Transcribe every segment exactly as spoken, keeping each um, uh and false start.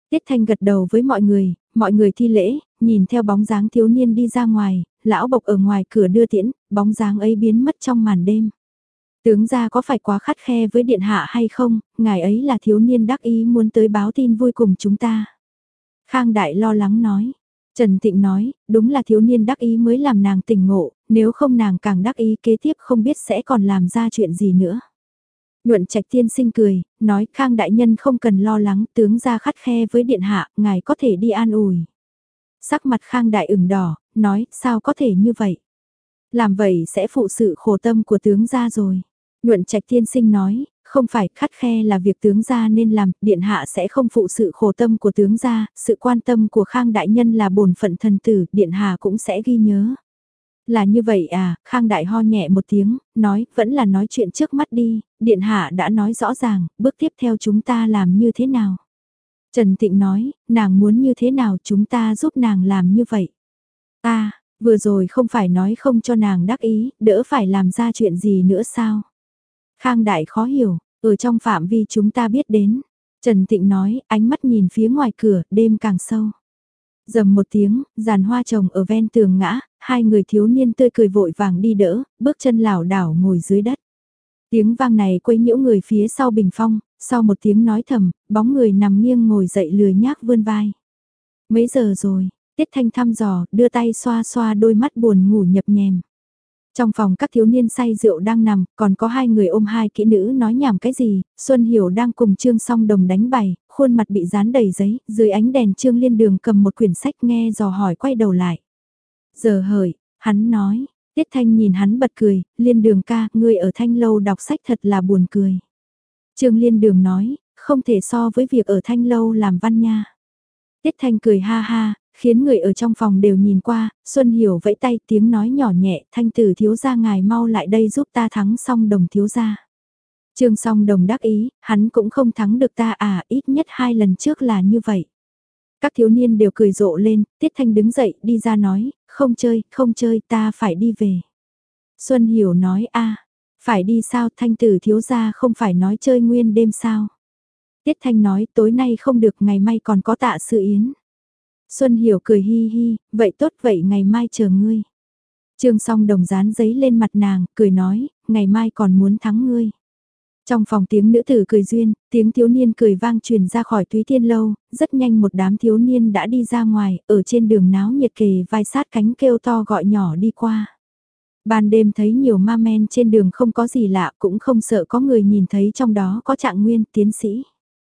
Tiết Thanh gật đầu với mọi người, mọi người thi lễ, nhìn theo bóng dáng thiếu niên đi ra ngoài, lão bộc ở ngoài cửa đưa tiễn, bóng dáng ấy biến mất trong màn đêm. Tướng gia có phải quá khắt khe với điện hạ hay không, ngài ấy là thiếu niên đắc ý muốn tới báo tin vui cùng chúng ta. Khang Đại lo lắng nói. Trần Tịnh nói, đúng là thiếu niên đắc ý mới làm nàng tỉnh ngộ, nếu không nàng càng đắc ý kế tiếp không biết sẽ còn làm ra chuyện gì nữa. Nhuận Trạch tiên sinh cười, nói Khang đại nhân không cần lo lắng, tướng gia khắt khe với điện hạ, ngài có thể đi an ủi. Sắc mặt Khang đại ửng đỏ, nói sao có thể như vậy? Làm vậy sẽ phụ sự khổ tâm của tướng gia rồi. Nhuận Trạch tiên sinh nói, không phải khắt khe là việc tướng gia nên làm, điện hạ sẽ không phụ sự khổ tâm của tướng gia, sự quan tâm của Khang đại nhân là bổn phận thần tử, điện hạ cũng sẽ ghi nhớ. Là như vậy à, Khang đại ho nhẹ một tiếng, nói, vẫn là nói chuyện trước mắt đi, điện hạ đã nói rõ ràng, bước tiếp theo chúng ta làm như thế nào. Trần Tịnh nói, nàng muốn như thế nào chúng ta giúp nàng làm như vậy. À, vừa rồi không phải nói không cho nàng đắc ý, đỡ phải làm ra chuyện gì nữa sao. Khang đại khó hiểu, ở trong phạm vi chúng ta biết đến. Trần Tịnh nói, ánh mắt nhìn phía ngoài cửa, đêm càng sâu. Dầm một tiếng, giàn hoa trồng ở ven tường ngã, hai người thiếu niên tươi cười vội vàng đi đỡ, bước chân lảo đảo ngồi dưới đất. Tiếng vang này quấy nhiễu người phía sau bình phong, sau một tiếng nói thầm, bóng người nằm nghiêng ngồi dậy lười nhác vươn vai. Mấy giờ rồi, Tiết Thanh thăm dò, đưa tay xoa xoa đôi mắt buồn ngủ nhập nhèm. Trong phòng các thiếu niên say rượu đang nằm, còn có hai người ôm hai kỹ nữ nói nhảm cái gì, Xuân Hiểu đang cùng Trương Song Đồng đánh bài, khuôn mặt bị dán đầy giấy, dưới ánh đèn Trương Liên Đường cầm một quyển sách nghe dò hỏi quay đầu lại. Giờ hởi, hắn nói, Tiết Thanh nhìn hắn bật cười, Liên Đường ca, ngươi ở Thanh Lâu đọc sách thật là buồn cười. Trương Liên Đường nói, không thể so với việc ở Thanh Lâu làm văn nha. Tiết Thanh cười ha ha, khiến người ở trong phòng đều nhìn qua, Xuân Hiểu vẫy tay tiếng nói nhỏ nhẹ, Thanh tử thiếu gia ngài mau lại đây giúp ta thắng Song Đồng thiếu gia. Trương Song Đồng đắc ý, hắn cũng không thắng được ta à, ít nhất hai lần trước là như vậy. Các thiếu niên đều cười rộ lên, Tiết Thanh đứng dậy đi ra nói, không chơi, không chơi, ta phải đi về. Xuân Hiểu nói a, phải đi sao, Thanh tử thiếu gia không phải nói chơi nguyên đêm sao. Tiết Thanh nói tối nay không được, ngày mai còn có tạ sự yến. Xuân Hiểu cười hi hi, vậy tốt vậy ngày mai chờ ngươi. Trương Song Đồng dán giấy lên mặt nàng, cười nói, ngày mai còn muốn thắng ngươi. Trong phòng tiếng nữ tử cười duyên, tiếng thiếu niên cười vang truyền ra khỏi Thúy Thiên Lâu, rất nhanh một đám thiếu niên đã đi ra ngoài, ở trên đường náo nhiệt kề vai sát cánh kêu to gọi nhỏ đi qua. Ban đêm thấy nhiều ma men trên đường không có gì lạ, cũng không sợ có người nhìn thấy trong đó có Trạng Nguyên, tiến sĩ.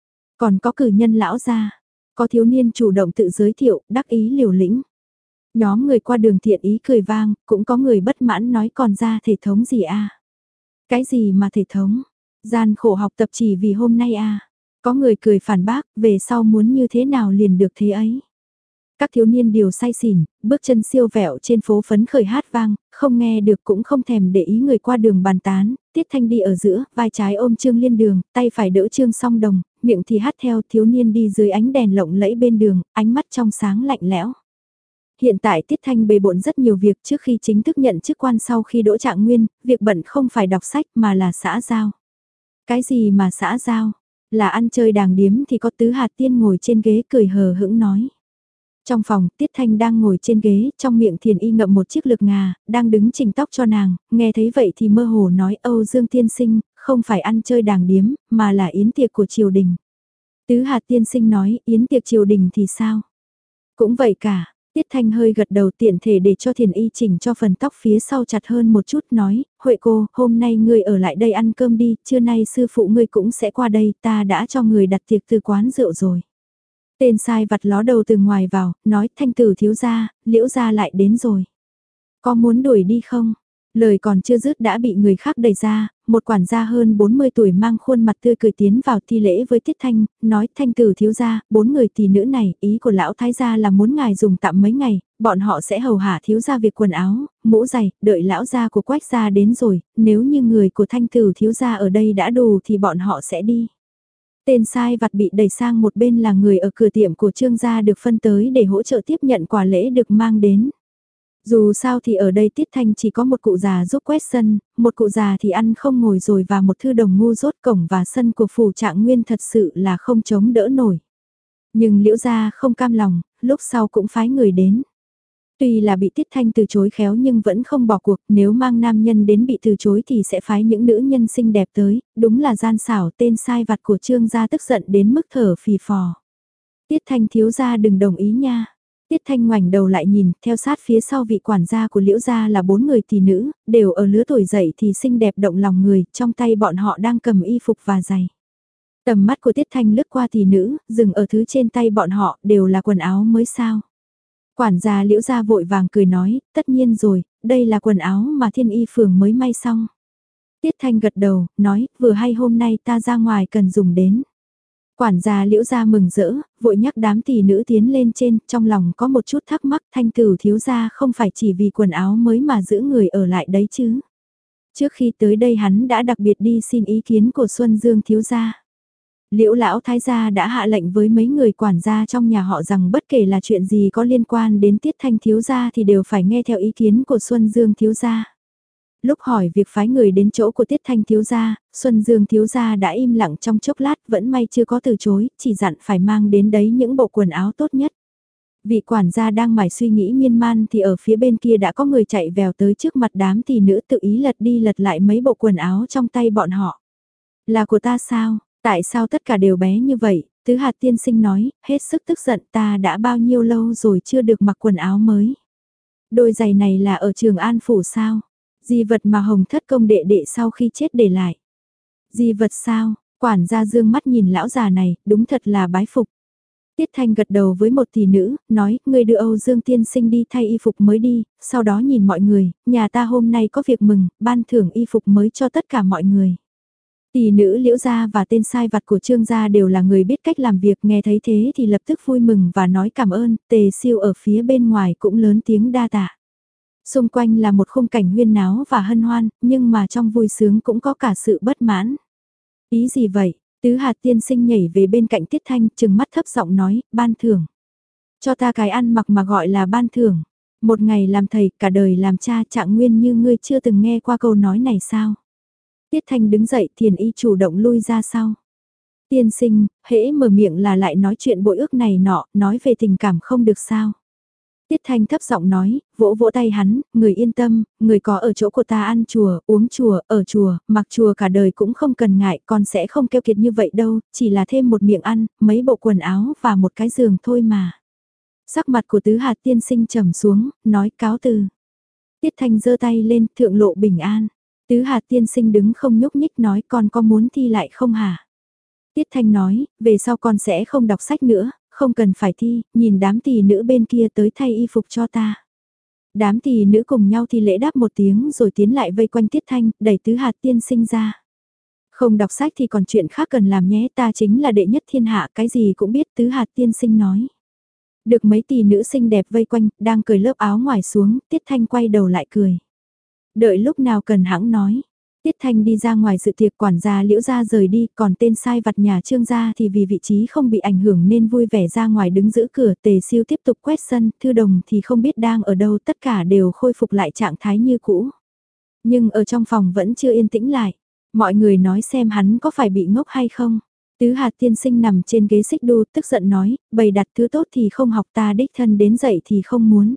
Còn có cử nhân lão gia. Có thiếu niên chủ động tự giới thiệu, đắc ý liều lĩnh. Nhóm người qua đường thiện ý cười vang, cũng có người bất mãn nói còn ra thể thống gì a? Cái gì mà thể thống? Gian khổ học tập chỉ vì hôm nay a? Có người cười phản bác, về sau muốn như thế nào liền được thế ấy. Các thiếu niên đều say xỉn, bước chân siêu vẹo trên phố phấn khởi hát vang, không nghe được cũng không thèm để ý người qua đường bàn tán. Tiết Thanh đi ở giữa, vai trái ôm Trương Liên Đường, tay phải đỡ Trương Song Đồng, miệng thì hát theo, thiếu niên đi dưới ánh đèn lộng lẫy bên đường, ánh mắt trong sáng lạnh lẽo. Hiện tại Tiết Thanh bề bộn rất nhiều việc trước khi chính thức nhận chức quan, sau khi đỗ Trạng Nguyên, việc bận không phải đọc sách mà là xã giao. Cái gì mà xã giao? Là ăn chơi đàng điếm thì có Tứ Hạt Tiên ngồi trên ghế cười hờ hững nói. Trong phòng, Tiết Thanh đang ngồi trên ghế, trong miệng Thiền Y ngậm một chiếc lược ngà, đang đứng chỉnh tóc cho nàng, nghe thấy vậy thì mơ hồ nói Âu Dương tiên sinh, không phải ăn chơi đàng điếm, mà là yến tiệc của triều đình. Tứ Hạt tiên sinh nói, yến tiệc triều đình thì sao? Cũng vậy cả, Tiết Thanh hơi gật đầu tiện thể để cho Thiền Y chỉnh cho phần tóc phía sau chặt hơn một chút nói, Huệ cô, hôm nay ngươi ở lại đây ăn cơm đi, trưa nay sư phụ ngươi cũng sẽ qua đây, ta đã cho người đặt tiệc từ quán rượu rồi. Tên sai vặt ló đầu từ ngoài vào, nói Thanh tử thiếu gia, Liễu gia lại đến rồi. Có muốn đuổi đi không? Lời còn chưa dứt đã bị người khác đẩy ra, một quản gia hơn bốn mươi tuổi mang khuôn mặt tươi cười tiến vào thi lễ với Tiết Thanh, nói Thanh tử thiếu gia, bốn người tỷ nữ này, ý của lão thái gia là muốn ngài dùng tạm mấy ngày, bọn họ sẽ hầu hạ thiếu gia việc quần áo, mũ giày, đợi lão gia của Quách gia đến rồi, nếu như người của Thanh tử thiếu gia ở đây đã đủ thì bọn họ sẽ đi. Tên sai vặt bị đẩy sang một bên là người ở cửa tiệm của Trương gia được phân tới để hỗ trợ tiếp nhận quà lễ được mang đến. Dù sao thì ở đây Tiết Thanh chỉ có một cụ già giúp quét sân, một cụ già thì ăn không ngồi rồi và một thư đồng ngu rốt cổng và sân của phủ Trạng Nguyên thật sự là không chống đỡ nổi. Nhưng Liễu gia không cam lòng, lúc sau cũng phái người đến. Tuy là bị Tiết Thanh từ chối khéo nhưng vẫn không bỏ cuộc, nếu mang nam nhân đến bị từ chối thì sẽ phái những nữ nhân xinh đẹp tới, đúng là gian xảo, tên sai vặt của Trương gia tức giận đến mức thở phì phò. Tiết Thanh thiếu gia đừng đồng ý nha. Tiết Thanh ngoảnh đầu lại nhìn, theo sát phía sau vị quản gia của Liễu gia là bốn người tỷ nữ, đều ở lứa tuổi dậy thì xinh đẹp động lòng người, trong tay bọn họ đang cầm y phục và giày. Tầm mắt của Tiết Thanh lướt qua tỷ nữ, dừng ở thứ trên tay bọn họ, đều là quần áo mới sao. Quản gia Liễu gia vội vàng cười nói, tất nhiên rồi, đây là quần áo mà Thiên Y phường mới may xong. Tiết Thanh gật đầu, nói, vừa hay hôm nay ta ra ngoài cần dùng đến. Quản gia Liễu gia mừng rỡ, vội nhắc đám tỷ nữ tiến lên trên, trong lòng có một chút thắc mắc, Thanh tử thiếu gia không phải chỉ vì quần áo mới mà giữ người ở lại đấy chứ. Trước khi tới đây hắn đã đặc biệt đi xin ý kiến của Xuân Dương thiếu gia. Liễu lão thái gia đã hạ lệnh với mấy người quản gia trong nhà họ rằng bất kể là chuyện gì có liên quan đến Tiết Thanh thiếu gia thì đều phải nghe theo ý kiến của Xuân Dương thiếu gia. Lúc hỏi việc phái người đến chỗ của Tiết Thanh thiếu gia, Xuân Dương thiếu gia đã im lặng trong chốc lát, vẫn may chưa có từ chối, chỉ dặn phải mang đến đấy những bộ quần áo tốt nhất. Vị quản gia đang mải suy nghĩ miên man thì ở phía bên kia đã có người chạy vèo tới trước mặt đám tỷ nữ tự ý lật đi lật lại mấy bộ quần áo trong tay bọn họ. Là của ta sao? Tại sao tất cả đều bé như vậy? Tứ hạt tiên sinh nói, hết sức tức giận, ta đã bao nhiêu lâu rồi chưa được mặc quần áo mới. Đôi giày này là ở Trường An Phủ sao? Di vật mà Hồng Thất công đệ đệ sau khi chết để lại. Di vật sao? Quản gia dương mắt nhìn lão già này, đúng thật là bái phục. Tiết Thanh gật đầu với một tỷ nữ, nói, người đưa Âu Dương tiên sinh đi thay y phục mới đi, sau đó nhìn mọi người, nhà ta hôm nay có việc mừng, ban thưởng y phục mới cho tất cả mọi người. Tỷ nữ Liễu gia và tên sai vặt của Trương gia đều là người biết cách làm việc, nghe thấy thế thì lập tức vui mừng và nói cảm ơn, Tề Siêu ở phía bên ngoài cũng lớn tiếng đa tạ. Xung quanh là một khung cảnh huyên náo và hân hoan, nhưng mà trong vui sướng cũng có cả sự bất mãn. Ý gì vậy? Tứ hạt tiên sinh nhảy về bên cạnh Tiết Thanh, trừng mắt thấp giọng nói, ban thưởng. Cho ta cái ăn mặc mà gọi là ban thưởng. Một ngày làm thầy, cả đời làm cha, Trạng Nguyên như ngươi chưa từng nghe qua câu nói này sao? Tiết Thanh đứng dậy, Thiền Y chủ động lui ra sau. Tiên sinh, hễ mở miệng là lại nói chuyện bội ước này nọ, nói về tình cảm không được sao? Tiết Thanh thấp giọng nói, vỗ vỗ tay hắn, người yên tâm, người có ở chỗ của ta ăn chùa, uống chùa, ở chùa, mặc chùa cả đời cũng không cần ngại, con sẽ không keo kiệt như vậy đâu, chỉ là thêm một miệng ăn, mấy bộ quần áo và một cái giường thôi mà. Sắc mặt của tứ hạt tiên sinh trầm xuống, nói cáo từ. Tiết Thanh giơ tay lên, thượng lộ bình an. Tứ hạt tiên sinh đứng không nhúc nhích nói con có muốn thi lại không hả? Tiết Thanh nói, về sau con sẽ không đọc sách nữa, không cần phải thi, nhìn đám tỷ nữ bên kia tới thay y phục cho ta. Đám tỷ nữ cùng nhau thi lễ đáp một tiếng rồi tiến lại vây quanh Tiết Thanh, đẩy tứ hạt tiên sinh ra. Không đọc sách thì còn chuyện khác cần làm nhé, ta chính là đệ nhất thiên hạ, cái gì cũng biết, tứ hạt tiên sinh nói. Được mấy tỷ nữ xinh đẹp vây quanh, đang cởi lớp áo ngoài xuống, Tiết Thanh quay đầu lại cười. Đợi lúc nào cần hãng nói. Tiết Thanh đi ra ngoài dự tiệc, quản gia Liễu gia rời đi, còn tên sai vặt nhà Trương gia thì vì vị trí không bị ảnh hưởng nên vui vẻ ra ngoài đứng giữ cửa. Tề Siêu tiếp tục quét sân, Thư Đồng thì không biết đang ở đâu, tất cả đều khôi phục lại trạng thái như cũ. Nhưng ở trong phòng vẫn chưa yên tĩnh lại. Mọi người nói xem hắn có phải bị ngốc hay không. Tứ hạt tiên sinh nằm trên ghế xích đu tức giận nói, bày đặt thứ tốt thì không học, ta đích thân đến dậy thì không muốn.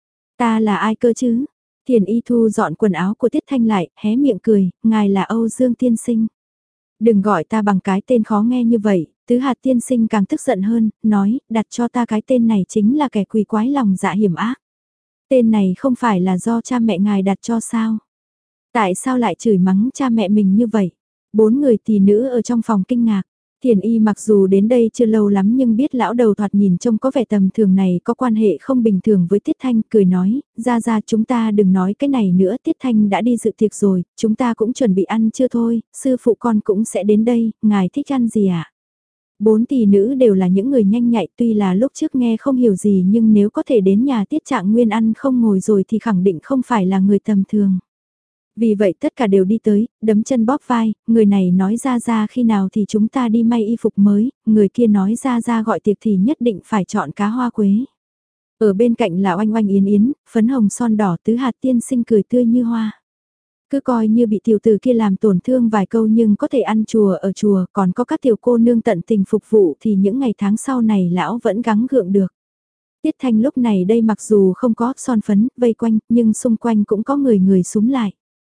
Ta là ai cơ chứ? Thiền Y thu dọn quần áo của Tiết Thanh lại, hé miệng cười, ngài là Âu Dương tiên sinh. Đừng gọi ta bằng cái tên khó nghe như vậy, tứ hạt tiên sinh càng tức giận hơn, nói, đặt cho ta cái tên này chính là kẻ quỷ quái lòng dạ hiểm ác. Tên này không phải là do cha mẹ ngài đặt cho sao? Tại sao lại chửi mắng cha mẹ mình như vậy? Bốn người tỷ nữ ở trong phòng kinh ngạc. Thiền Y mặc dù đến đây chưa lâu lắm nhưng biết lão đầu thoạt nhìn trông có vẻ tầm thường này có quan hệ không bình thường với Tiết Thanh, cười nói, ra ra chúng ta đừng nói cái này nữa, Tiết Thanh đã đi dự tiệc rồi, chúng ta cũng chuẩn bị ăn chưa thôi, sư phụ con cũng sẽ đến đây, ngài thích ăn gì ạ? À? Bốn tỷ nữ đều là những người nhanh nhạy, tuy là lúc trước nghe không hiểu gì nhưng nếu có thể đến nhà Tiết Trạng Nguyên ăn không ngồi rồi thì khẳng định không phải là người tầm thường. Vì vậy tất cả đều đi tới, đấm chân bóp vai, người này nói ra ra khi nào thì chúng ta đi may y phục mới, người kia nói ra ra gọi tiệc thì nhất định phải chọn cá hoa quế. Ở bên cạnh là oanh oanh yến yến, phấn hồng son đỏ tứ hạt tiên sinh cười tươi như hoa. Cứ coi như bị tiểu tử kia làm tổn thương vài câu nhưng có thể ăn chùa ở chùa, còn có các tiểu cô nương tận tình phục vụ thì những ngày tháng sau này lão vẫn gắng gượng được. Tiết Thanh lúc này đây mặc dù không có son phấn vây quanh nhưng xung quanh cũng có người người súm lại.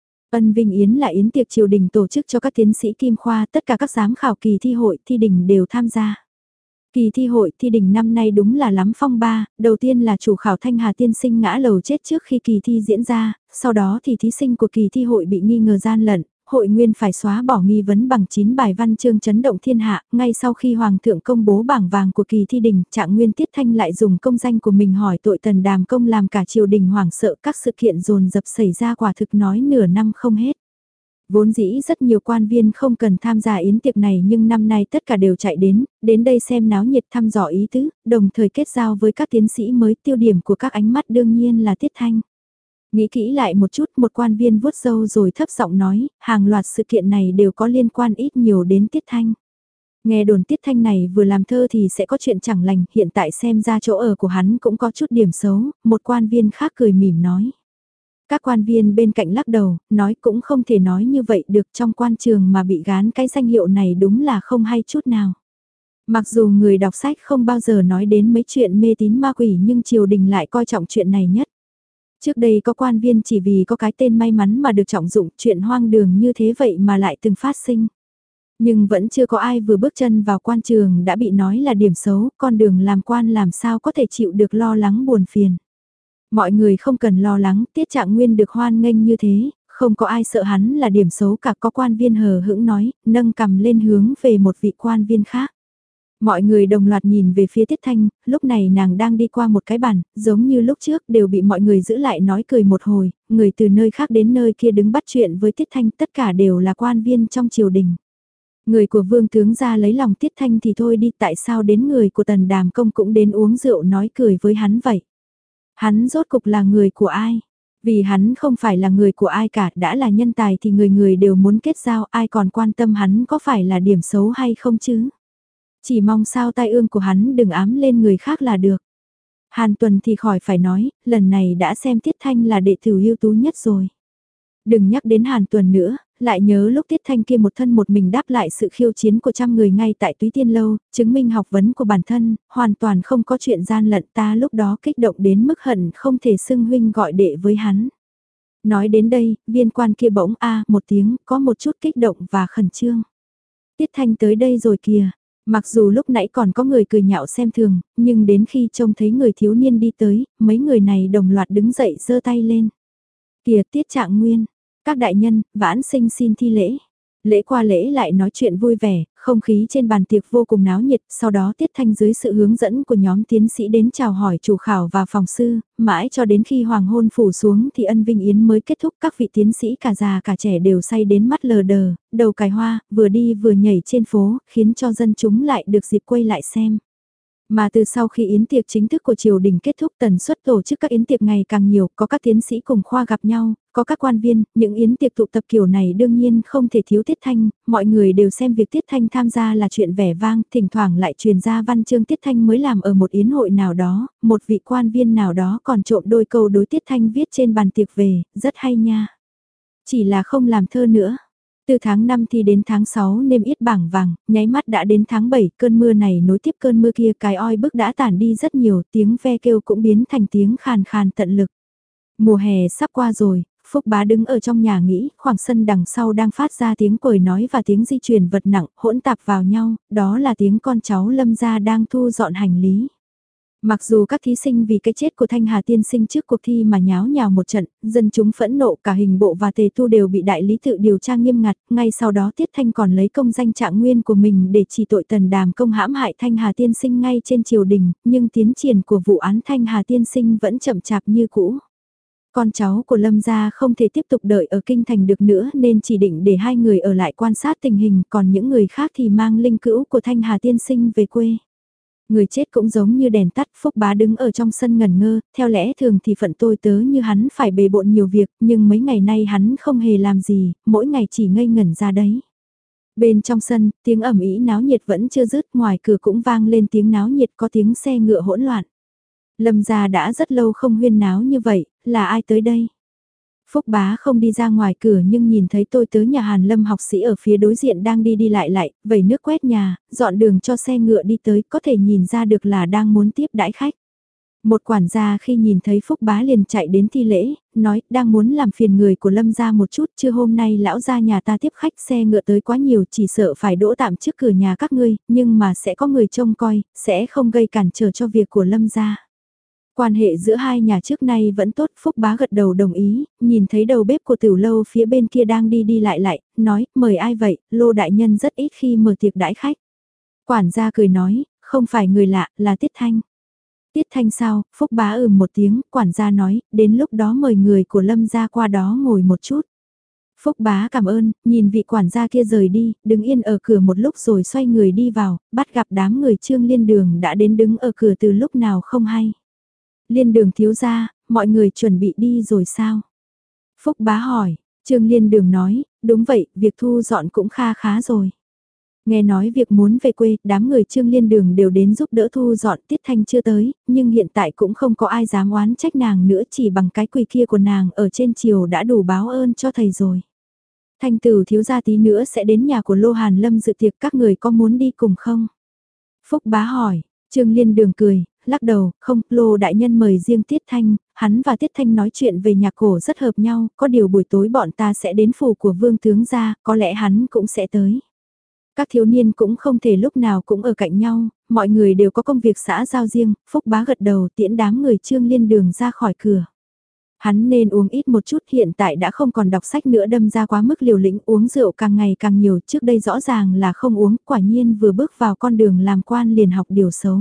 Ân Vinh Yến là yến tiệc triều đình tổ chức cho các tiến sĩ kim khoa, tất cả các giám khảo kỳ thi hội thi đình đều tham gia. Kỳ thi hội thi đình năm nay đúng là lắm phong ba, đầu tiên là chủ khảo Thanh Hà tiên sinh ngã lầu chết trước khi kỳ thi diễn ra, sau đó thì thí sinh của kỳ thi hội bị nghi ngờ gian lận, hội nguyên phải xóa bỏ nghi vấn bằng chín bài văn chương chấn động thiên hạ, ngay sau khi Hoàng thượng công bố bảng vàng của kỳ thi đình, Trạng Nguyên Tiết Thanh lại dùng công danh của mình hỏi tội Tần Đàm Công làm cả triều đình hoảng sợ, các sự kiện dồn dập xảy ra quả thực nói nửa năm không hết. Vốn dĩ rất nhiều quan viên không cần tham gia yến tiệc này nhưng năm nay tất cả đều chạy đến, đến đây xem náo nhiệt thăm dò ý tứ, đồng thời kết giao với các tiến sĩ mới, tiêu điểm của các ánh mắt đương nhiên là Tiết Thanh. Nghĩ kỹ lại một chút, một quan viên vuốt râu rồi thấp giọng nói, hàng loạt sự kiện này đều có liên quan ít nhiều đến Tiết Thanh. Nghe đồn Tiết Thanh này vừa làm thơ thì sẽ có chuyện chẳng lành, hiện tại xem ra chỗ ở của hắn cũng có chút điểm xấu, một quan viên khác cười mỉm nói. Các quan viên bên cạnh lắc đầu, nói cũng không thể nói như vậy được, trong quan trường mà bị gán cái danh hiệu này đúng là không hay chút nào. Mặc dù người đọc sách không bao giờ nói đến mấy chuyện mê tín ma quỷ nhưng triều đình lại coi trọng chuyện này nhất. Trước đây có quan viên chỉ vì có cái tên may mắn mà được trọng dụng, chuyện hoang đường như thế vậy mà lại từng phát sinh. Nhưng vẫn chưa có ai vừa bước chân vào quan trường đã bị nói là điểm xấu, con đường làm quan làm sao có thể chịu được lo lắng buồn phiền. Mọi người không cần lo lắng, Tiết Trạng Nguyên được hoan nghênh như thế, không có ai sợ hắn là điểm xấu cả, có quan viên hờ hững nói, nâng cầm lên hướng về một vị quan viên khác. Mọi người đồng loạt nhìn về phía Tiết Thanh, lúc này nàng đang đi qua một cái bàn, giống như lúc trước đều bị mọi người giữ lại nói cười một hồi, người từ nơi khác đến nơi kia đứng bắt chuyện với Tiết Thanh, tất cả đều là quan viên trong triều đình. Người của vương tướng ra lấy lòng Tiết Thanh thì thôi đi, tại sao đến người của Tần Đàm Công cũng đến uống rượu nói cười với hắn vậy? Hắn rốt cục là người của ai? Vì hắn không phải là người của ai cả, đã là nhân tài thì người người đều muốn kết giao, ai còn quan tâm hắn có phải là điểm xấu hay không chứ? Chỉ mong sao tai ương của hắn đừng ám lên người khác là được. Hàn Tuần thì khỏi phải nói, lần này đã xem Tiết Thanh là đệ tử ưu tú nhất rồi. Đừng nhắc đến Hàn Tuần nữa, lại nhớ lúc Tiết Thanh kia một thân một mình đáp lại sự khiêu chiến của trăm người ngay tại Túy Tiên Lâu, chứng minh học vấn của bản thân, hoàn toàn không có chuyện gian lận, ta lúc đó kích động đến mức hận không thể xưng huynh gọi đệ với hắn. Nói đến đây, viên quan kia bỗng a một tiếng, có một chút kích động và khẩn trương. Tiết Thanh tới đây rồi kìa. Mặc dù lúc nãy còn có người cười nhạo xem thường, nhưng đến khi trông thấy người thiếu niên đi tới, mấy người này đồng loạt đứng dậy giơ tay lên. Kìa Tiết Trạng Nguyên, các đại nhân, vãn sinh xin thi lễ. Lễ qua lễ lại nói chuyện vui vẻ, không khí trên bàn tiệc vô cùng náo nhiệt, sau đó Tiết Thanh dưới sự hướng dẫn của nhóm tiến sĩ đến chào hỏi chủ khảo và phòng sư, mãi cho đến khi hoàng hôn phủ xuống thì Ân Vinh Yến mới kết thúc, các vị tiến sĩ cả già cả trẻ đều say đến mắt lờ đờ, đầu cài hoa, vừa đi vừa nhảy trên phố, khiến cho dân chúng lại được dịp quay lại xem. Mà từ sau khi yến tiệc chính thức của triều đình kết thúc, tần suất tổ chức các yến tiệc ngày càng nhiều, có các tiến sĩ cùng khoa gặp nhau, có các quan viên, những yến tiệc tụ tập kiểu này đương nhiên không thể thiếu Tiết Thanh, mọi người đều xem việc Tiết Thanh tham gia là chuyện vẻ vang, thỉnh thoảng lại truyền ra văn chương Tiết Thanh mới làm ở một yến hội nào đó, một vị quan viên nào đó còn trộm đôi câu đối Tiết Thanh viết trên bàn tiệc về, rất hay nha. Chỉ là không làm thơ nữa. Từ tháng năm thì đến tháng sáu nêm yết bảng vàng, nháy mắt đã đến tháng bảy, cơn mưa này nối tiếp cơn mưa kia, cái oi bức đã tản đi rất nhiều, tiếng ve kêu cũng biến thành tiếng khàn khàn tận lực. Mùa hè sắp qua rồi, Phúc Bá đứng ở trong nhà nghĩ, khoảng sân đằng sau đang phát ra tiếng quầy nói và tiếng di chuyển vật nặng, hỗn tạp vào nhau, đó là tiếng con cháu Lâm gia đang thu dọn hành lý. Mặc dù các thí sinh vì cái chết của Thanh Hà tiên sinh trước cuộc thi mà nháo nhào một trận, dân chúng phẫn nộ, cả hình bộ và tề tu đều bị đại lý tự điều tra nghiêm ngặt, ngay sau đó Tiết Thanh còn lấy công danh Trạng Nguyên của mình để chỉ tội Tần Đàm Công hãm hại Thanh Hà tiên sinh ngay trên triều đình, nhưng tiến triển của vụ án Thanh Hà tiên sinh vẫn chậm chạp như cũ. Con cháu của Lâm gia không thể tiếp tục đợi ở kinh thành được nữa nên chỉ định để hai người ở lại quan sát tình hình, còn những người khác thì mang linh cữu của Thanh Hà tiên sinh về quê. Người chết cũng giống như đèn tắt, Phúc Bá đứng ở trong sân ngẩn ngơ, theo lẽ thường thì phận tôi tớ như hắn phải bề bộn nhiều việc, nhưng mấy ngày nay hắn không hề làm gì, mỗi ngày chỉ ngây ngẩn ra đấy. Bên trong sân, tiếng ầm ĩ náo nhiệt vẫn chưa dứt, ngoài cửa cũng vang lên tiếng náo nhiệt, có tiếng xe ngựa hỗn loạn. Lâm gia đã rất lâu không huyên náo như vậy, là ai tới đây? Phúc Bá không đi ra ngoài cửa nhưng nhìn thấy tôi tớ nhà Hàn Lâm học sĩ ở phía đối diện đang đi đi lại lại, vẩy nước quét nhà, dọn đường cho xe ngựa đi tới, có thể nhìn ra được là đang muốn tiếp đãi khách. Một quản gia khi nhìn thấy Phúc Bá liền chạy đến thi lễ, nói đang muốn làm phiền người của Lâm gia một chút, chưa hôm nay lão gia nhà ta tiếp khách xe ngựa tới quá nhiều chỉ sợ phải đỗ tạm trước cửa nhà các ngươi, nhưng mà sẽ có người trông coi, sẽ không gây cản trở cho việc của Lâm gia. Quan hệ giữa hai nhà trước nay vẫn tốt, Phúc Bá gật đầu đồng ý, nhìn thấy đầu bếp của tiểu lâu phía bên kia đang đi đi lại lại, nói, mời ai vậy, Lô đại nhân rất ít khi mở tiệc đãi khách. Quản gia cười nói, không phải người lạ, là Tiết Thanh. Tiết Thanh sao, Phúc Bá ừm một tiếng, quản gia nói, đến lúc đó mời người của Lâm gia qua đó ngồi một chút. Phúc Bá cảm ơn, nhìn vị quản gia kia rời đi, đứng yên ở cửa một lúc rồi xoay người đi vào, bắt gặp đám người Trương Liên Đường đã đến đứng ở cửa từ lúc nào không hay. Liên Đường thiếu gia, mọi người chuẩn bị đi rồi sao? Phúc Bá hỏi, Trương Liên Đường nói, đúng vậy, việc thu dọn cũng kha khá rồi. Nghe nói việc muốn về quê, đám người Trương Liên Đường đều đến giúp đỡ thu dọn, Tiết Thanh chưa tới, nhưng hiện tại cũng không có ai dám oán trách nàng nữa, chỉ bằng cái quỳ kia của nàng ở trên triều đã đủ báo ơn cho thầy rồi. Thanh Tử thiếu gia tí nữa sẽ đến nhà của Lô Hàn Lâm dự tiệc, các người có muốn đi cùng không? Phúc Bá hỏi, Trương Liên Đường cười, lắc đầu, không, Lô đại nhân mời riêng Tiết Thanh, hắn và Tiết Thanh nói chuyện về nhạc cổ rất hợp nhau, có điều buổi tối bọn ta sẽ đến phủ của Vương tướng gia, có lẽ hắn cũng sẽ tới. Các thiếu niên cũng không thể lúc nào cũng ở cạnh nhau, mọi người đều có công việc xã giao riêng, Phúc Bá gật đầu tiễn đám người Trương Liên Đường ra khỏi cửa. Hắn nên uống ít một chút, hiện tại đã không còn đọc sách nữa, đâm ra quá mức liều lĩnh, uống rượu càng ngày càng nhiều, trước đây rõ ràng là không uống, quả nhiên vừa bước vào con đường làm quan liền học điều xấu.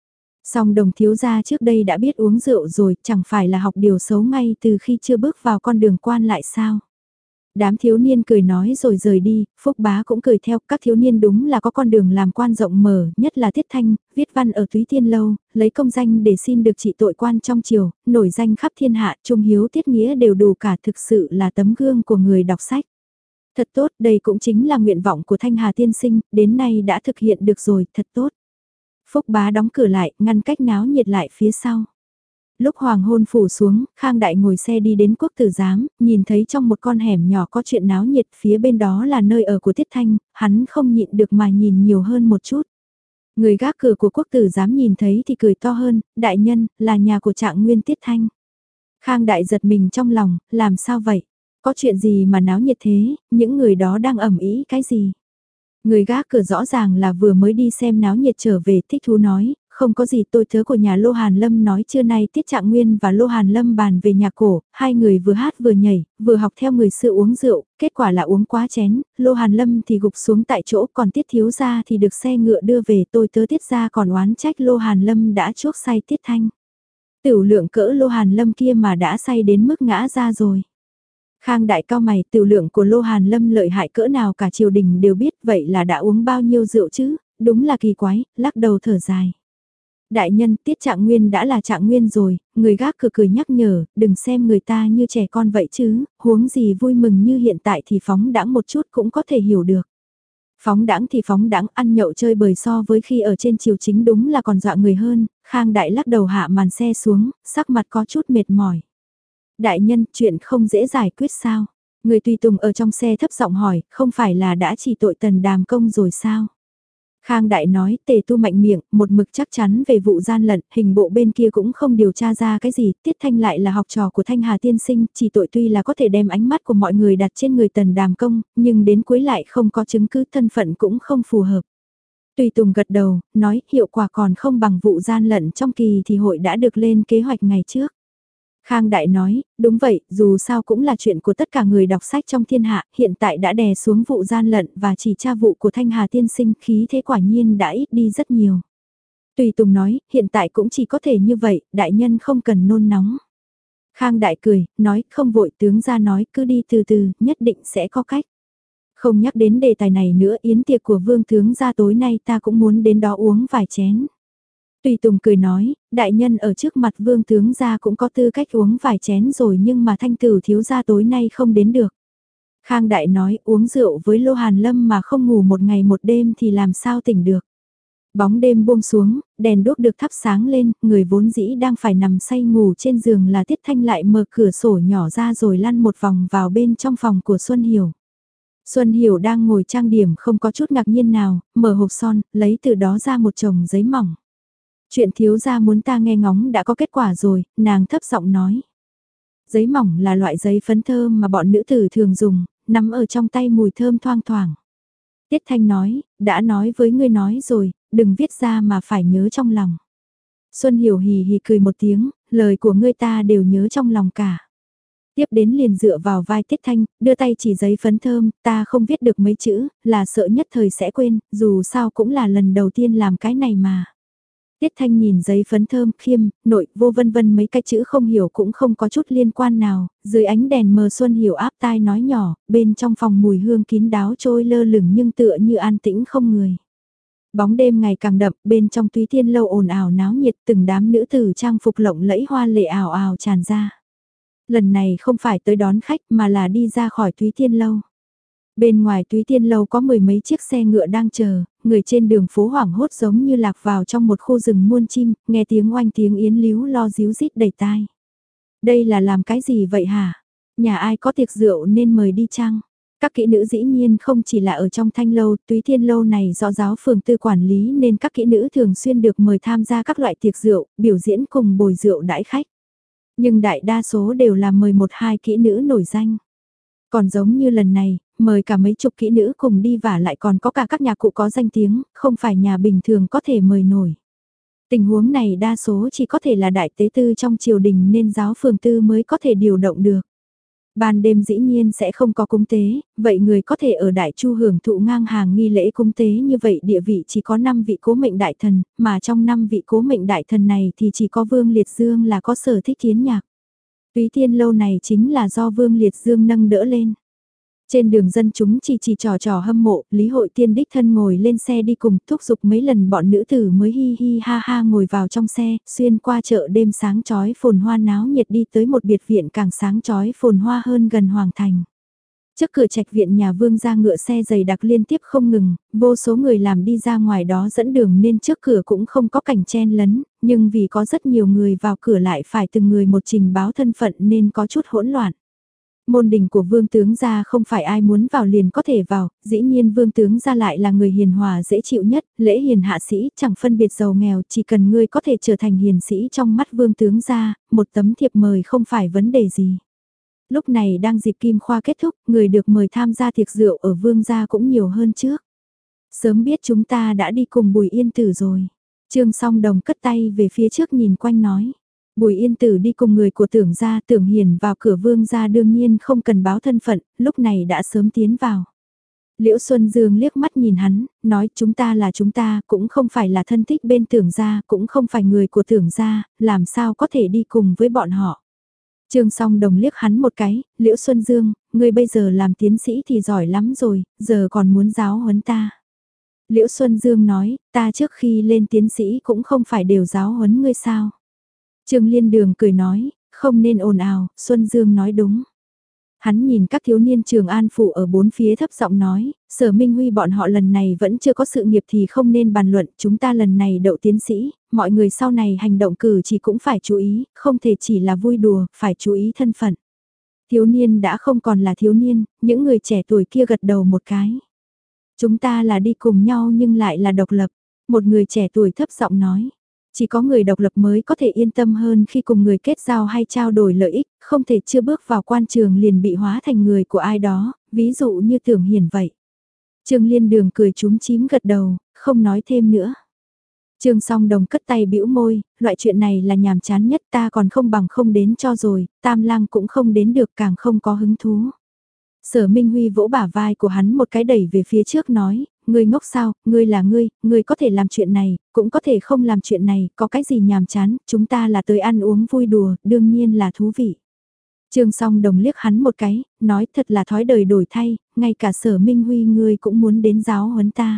Song Đồng thiếu gia trước đây đã biết uống rượu rồi, chẳng phải là học điều xấu ngay từ khi chưa bước vào con đường quan lại sao? Đám thiếu niên cười nói rồi rời đi, Phúc Bá cũng cười theo, các thiếu niên đúng là có con đường làm quan rộng mở, nhất là Tiết Thanh, viết văn ở Túy Tiên Lâu, lấy công danh để xin được trị tội quan trong triều, nổi danh khắp thiên hạ, trung hiếu tiết nghĩa đều đủ cả, thực sự là tấm gương của người đọc sách. Thật tốt, đây cũng chính là nguyện vọng của Thanh Hà tiên sinh, đến nay đã thực hiện được rồi, thật tốt. Phúc Bá đóng cửa lại, ngăn cách náo nhiệt lại phía sau. Lúc hoàng hôn phủ xuống, Khang Đại ngồi xe đi đến Quốc Tử Giám, nhìn thấy trong một con hẻm nhỏ có chuyện náo nhiệt, phía bên đó là nơi ở của Tiết Thanh, hắn không nhịn được mà nhìn nhiều hơn một chút. Người gác cửa của Quốc Tử Giám nhìn thấy thì cười to hơn, đại nhân, là nhà của Trạng Nguyên Tiết Thanh. Khang Đại giật mình trong lòng, làm sao vậy? Có chuyện gì mà náo nhiệt thế, những người đó đang ẩm ý cái gì? Người gác cửa rõ ràng là vừa mới đi xem náo nhiệt trở về, thích thú nói, không có gì, tôi tớ của nhà Lô Hàn Lâm nói trưa nay Tiết Trạng Nguyên và Lô Hàn Lâm bàn về nhà cổ, hai người vừa hát vừa nhảy, vừa học theo người xưa uống rượu, kết quả là uống quá chén, Lô Hàn Lâm thì gục xuống tại chỗ, còn Tiết thiếu gia thì được xe ngựa đưa về, tôi tớ Tiết gia còn oán trách Lô Hàn Lâm đã chuốc say Tiết Thanh. Tửu lượng cỡ Lô Hàn Lâm kia mà đã say đến mức ngã ra rồi. Khang Đại cao mày, tiểu lượng của Lô Hàn Lâm lợi hại cỡ nào cả triều đình đều biết, vậy là đã uống bao nhiêu rượu chứ, đúng là kỳ quái, lắc đầu thở dài. Đại nhân, Tiết Trạng Nguyên đã là Trạng Nguyên rồi, người gác cửa cười nhắc nhở, đừng xem người ta như trẻ con vậy chứ, huống gì vui mừng như hiện tại thì phóng đãng một chút cũng có thể hiểu được. Phóng đãng thì phóng đãng, ăn nhậu chơi bời so với khi ở trên triều chính đúng là còn dọa người hơn, Khang Đại lắc đầu hạ màn xe xuống, sắc mặt có chút mệt mỏi. Đại nhân, chuyện không dễ giải quyết sao? Người tùy tùng ở trong xe thấp giọng hỏi, không phải là đã chỉ tội Tần Đàm Công rồi sao? Khang Đại nói, Tề Tu mạnh miệng, một mực chắc chắn về vụ gian lận, hình bộ bên kia cũng không điều tra ra cái gì, Tiết Thanh lại là học trò của Thanh Hà tiên sinh, chỉ tội tuy là có thể đem ánh mắt của mọi người đặt trên người Tần Đàm Công, nhưng đến cuối lại không có chứng cứ, thân phận cũng không phù hợp. Tùy Tùng gật đầu, nói, hiệu quả còn không bằng vụ gian lận trong kỳ thì hội đã được lên kế hoạch ngày trước. Khang Đại nói, đúng vậy, dù sao cũng là chuyện của tất cả người đọc sách trong thiên hạ, hiện tại đã đè xuống vụ gian lận và chỉ tra vụ của Thanh Hà tiên sinh, khí thế quả nhiên đã ít đi rất nhiều. Tùy Tùng nói, hiện tại cũng chỉ có thể như vậy, đại nhân không cần nôn nóng. Khang Đại cười, nói, không vội, tướng ra nói, cứ đi từ từ, nhất định sẽ có cách. Không nhắc đến đề tài này nữa, yến tiệc của vương tướng ra tối nay ta cũng muốn đến đó uống vài chén. Tùy Tùng cười nói, đại nhân ở trước mặt vương tướng gia cũng có tư cách uống vài chén rồi, nhưng mà Thanh Tử thiếu gia tối nay không đến được. Khang Đại nói, uống rượu với Lô Hàn Lâm mà không ngủ một ngày một đêm thì làm sao tỉnh được. Bóng đêm buông xuống, đèn đuốc được thắp sáng lên, người vốn dĩ đang phải nằm say ngủ trên giường là Tiết Thanh lại mở cửa sổ nhỏ ra rồi lăn một vòng vào bên trong phòng của Xuân Hiểu. Xuân Hiểu đang ngồi trang điểm không có chút ngạc nhiên nào, mở hộp son, lấy từ đó ra một chồng giấy mỏng. Chuyện thiếu gia muốn ta nghe ngóng đã có kết quả rồi, nàng thấp giọng nói. Giấy mỏng là loại giấy phấn thơm mà bọn nữ tử thường dùng, nắm ở trong tay mùi thơm thoang thoảng. Tiết Thanh nói, đã nói với ngươi nói rồi, đừng viết ra mà phải nhớ trong lòng. Xuân Hiểu hì hì cười một tiếng, lời của ngươi ta đều nhớ trong lòng cả. Tiếp đến liền dựa vào vai Tiết Thanh, đưa tay chỉ giấy phấn thơm, ta không viết được mấy chữ, là sợ nhất thời sẽ quên, dù sao cũng là lần đầu tiên làm cái này mà. Tiết Thanh nhìn giấy phấn thơm, khiêm, nội, vô vân vân mấy cái chữ không hiểu cũng không có chút liên quan nào, dưới ánh đèn mờ Xuân Hiểu áp tai nói nhỏ, bên trong phòng mùi hương kín đáo trôi lơ lửng nhưng tựa như an tĩnh không người. Bóng đêm ngày càng đậm, bên trong Túy Tiên lâu ồn ào náo nhiệt, từng đám nữ tử trang phục lộng lẫy hoa lệ ảo ảo tràn ra. Lần này không phải tới đón khách mà là đi ra khỏi Túy Tiên lâu. Bên ngoài Túy Tiên lâu có mười mấy chiếc xe ngựa đang chờ, người trên đường phố hoảng hốt giống như lạc vào trong một khu rừng muôn chim, nghe tiếng oanh tiếng yến líu lo díu rít đầy tai. Đây là làm cái gì vậy hả? Nhà ai có tiệc rượu nên mời đi chăng? Các kỹ nữ dĩ nhiên không chỉ là ở trong thanh lâu, Túy Tiên lâu này do giáo phường tư quản lý nên các kỹ nữ thường xuyên được mời tham gia các loại tiệc rượu, biểu diễn cùng bồi rượu đãi khách. Nhưng đại đa số đều là mời một hai kỹ nữ nổi danh. Còn giống như lần này, mời cả mấy chục kỹ nữ cùng đi và lại còn có cả các nhà cụ có danh tiếng, không phải nhà bình thường có thể mời nổi. Tình huống này đa số chỉ có thể là đại tế tư trong triều đình nên giáo phường tư mới có thể điều động được. Ban đêm dĩ nhiên sẽ không có cúng tế, vậy người có thể ở Đại Chu hưởng thụ ngang hàng nghi lễ cúng tế như vậy địa vị chỉ có năm vị cố mệnh đại thần, mà trong năm vị cố mệnh đại thần này thì chỉ có Vương Liệt Dương là có sở thích kiến nhạc. Túy Tiên lâu này chính là do Vương Liệt Dương nâng đỡ lên. Trên đường dân chúng chỉ chỉ trò trò hâm mộ, Lý Hội Tiên đích thân ngồi lên xe đi cùng thúc giục mấy lần bọn nữ tử mới hi hi ha ha ngồi vào trong xe, xuyên qua chợ đêm sáng chói phồn hoa náo nhiệt đi tới một biệt viện càng sáng chói phồn hoa hơn gần Hoàng Thành. Trước cửa trạch viện nhà Vương ra ngựa xe dày đặc liên tiếp không ngừng, vô số người làm đi ra ngoài đó dẫn đường nên trước cửa cũng không có cảnh chen lấn, nhưng vì có rất nhiều người vào cửa lại phải từng người một trình báo thân phận nên có chút hỗn loạn. Môn đình của vương tướng gia không phải ai muốn vào liền có thể vào, dĩ nhiên vương tướng gia lại là người hiền hòa dễ chịu nhất, lễ hiền hạ sĩ, chẳng phân biệt giàu nghèo, chỉ cần ngươi có thể trở thành hiền sĩ trong mắt vương tướng gia, một tấm thiệp mời không phải vấn đề gì. Lúc này đang dịp kim khoa kết thúc, người được mời tham gia tiệc rượu ở vương gia cũng nhiều hơn trước. Sớm biết chúng ta đã đi cùng Bùi Yên Tử rồi. Trương Song Đồng cất tay về phía trước nhìn quanh nói. Bùi Yên Tử đi cùng người của Tưởng gia, Tưởng Hiền vào cửa vương gia đương nhiên không cần báo thân phận, lúc này đã sớm tiến vào. Liễu Xuân Dương liếc mắt nhìn hắn, nói chúng ta là chúng ta, cũng không phải là thân thích bên Tưởng gia, cũng không phải người của Tưởng gia, làm sao có thể đi cùng với bọn họ. Trương Song Đồng liếc hắn một cái, Liễu Xuân Dương, ngươi bây giờ làm tiến sĩ thì giỏi lắm rồi, giờ còn muốn giáo huấn ta. Liễu Xuân Dương nói, ta trước khi lên tiến sĩ cũng không phải đều giáo huấn ngươi sao. Trương Liên Đường cười nói, không nên ồn ào, Xuân Dương nói đúng. Hắn nhìn các thiếu niên Trường An Phủ ở bốn phía thấp giọng nói, Sở Minh Huy bọn họ lần này vẫn chưa có sự nghiệp thì không nên bàn luận, chúng ta lần này đậu tiến sĩ, mọi người sau này hành động cử chỉ cũng phải chú ý, không thể chỉ là vui đùa, phải chú ý thân phận. Thiếu niên đã không còn là thiếu niên, những người trẻ tuổi kia gật đầu một cái. Chúng ta là đi cùng nhau nhưng lại là độc lập, một người trẻ tuổi thấp giọng nói. Chỉ có người độc lập mới có thể yên tâm hơn khi cùng người kết giao hay trao đổi lợi ích, không thể chưa bước vào quan trường liền bị hóa thành người của ai đó, ví dụ như Tưởng Hiền vậy. Trương Liên Đường cười chúm chím gật đầu, không nói thêm nữa. Trương Song Đồng cất tay bĩu môi, loại chuyện này là nhàm chán nhất, ta còn không bằng không đến cho rồi, Tam Lang cũng không đến được, càng không có hứng thú. Sở Minh Huy vỗ bả vai của hắn một cái đẩy về phía trước nói, ngươi ngốc sao, ngươi là ngươi, ngươi có thể làm chuyện này, cũng có thể không làm chuyện này, có cái gì nhàm chán, chúng ta là tới ăn uống vui đùa, đương nhiên là thú vị. Trương Song Đồng liếc hắn một cái, nói thật là thói đời đổi thay, ngay cả Sở Minh Huy ngươi cũng muốn đến giáo huấn ta.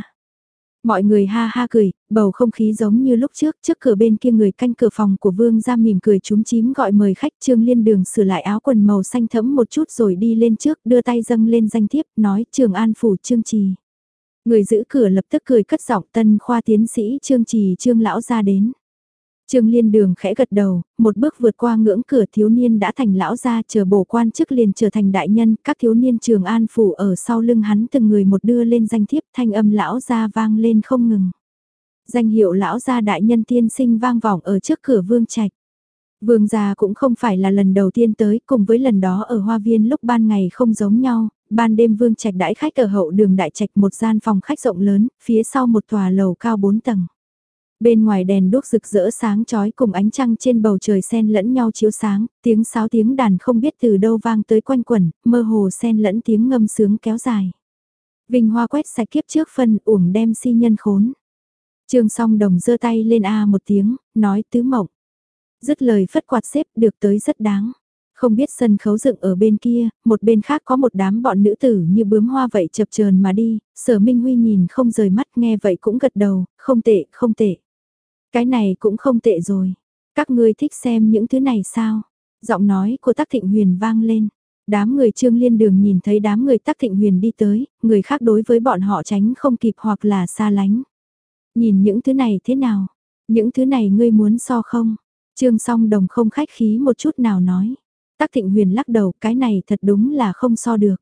Mọi người ha ha cười, bầu không khí giống như lúc trước, trước cửa bên kia người canh cửa phòng của Vương ra mỉm cười chúm chím gọi mời khách. Trương Liên Đường sửa lại áo quần màu xanh thẫm một chút rồi đi lên trước, đưa tay dâng lên danh thiếp, nói Trường An Phủ Trương Trì. Người giữ cửa lập tức cười cất giọng tân khoa tiến sĩ Trương Trì Trương lão ra đến. Trương Liên Đường khẽ gật đầu, một bước vượt qua ngưỡng cửa thiếu niên đã thành lão gia chờ bổ quan chức liền trở thành đại nhân, các thiếu niên Trường An phủ ở sau lưng hắn từng người một đưa lên danh thiếp thanh âm lão gia vang lên không ngừng. Danh hiệu lão gia đại nhân tiên sinh vang vọng ở trước cửa vương trạch. Vương gia cũng không phải là lần đầu tiên tới, cùng với lần đó ở hoa viên lúc ban ngày không giống nhau, ban đêm vương trạch đãi khách ở hậu đường đại trạch một gian phòng khách rộng lớn, phía sau một tòa lầu cao bốn tầng. Bên ngoài đèn đuốc rực rỡ sáng chói cùng ánh trăng trên bầu trời xen lẫn nhau chiếu sáng, tiếng sáo tiếng đàn không biết từ đâu vang tới quanh quẩn, mơ hồ xen lẫn tiếng ngâm sướng kéo dài. Vinh Hoa quét sạch kiếp trước phân uổng đem si nhân khốn. Trương Song Đồng giơ tay lên a một tiếng, nói tứ mộng. Dứt lời phất quạt xếp được tới rất đáng. Không biết sân khấu dựng ở bên kia, một bên khác có một đám bọn nữ tử như bướm hoa vậy chập chờn mà đi, Sở Minh Huy nhìn không rời mắt nghe vậy cũng gật đầu, không tệ, không tệ. Cái này cũng không tệ rồi. Các ngươi thích xem những thứ này sao? Giọng nói của Tắc Thịnh Huyền vang lên. Đám người Trương Liên Đường nhìn thấy đám người Tắc Thịnh Huyền đi tới, người khác đối với bọn họ tránh không kịp hoặc là xa lánh. Nhìn những thứ này thế nào? Những thứ này ngươi muốn so không? Trương Song Đồng không khách khí một chút nào nói. Tắc Thịnh Huyền lắc đầu, cái này thật đúng là không so được.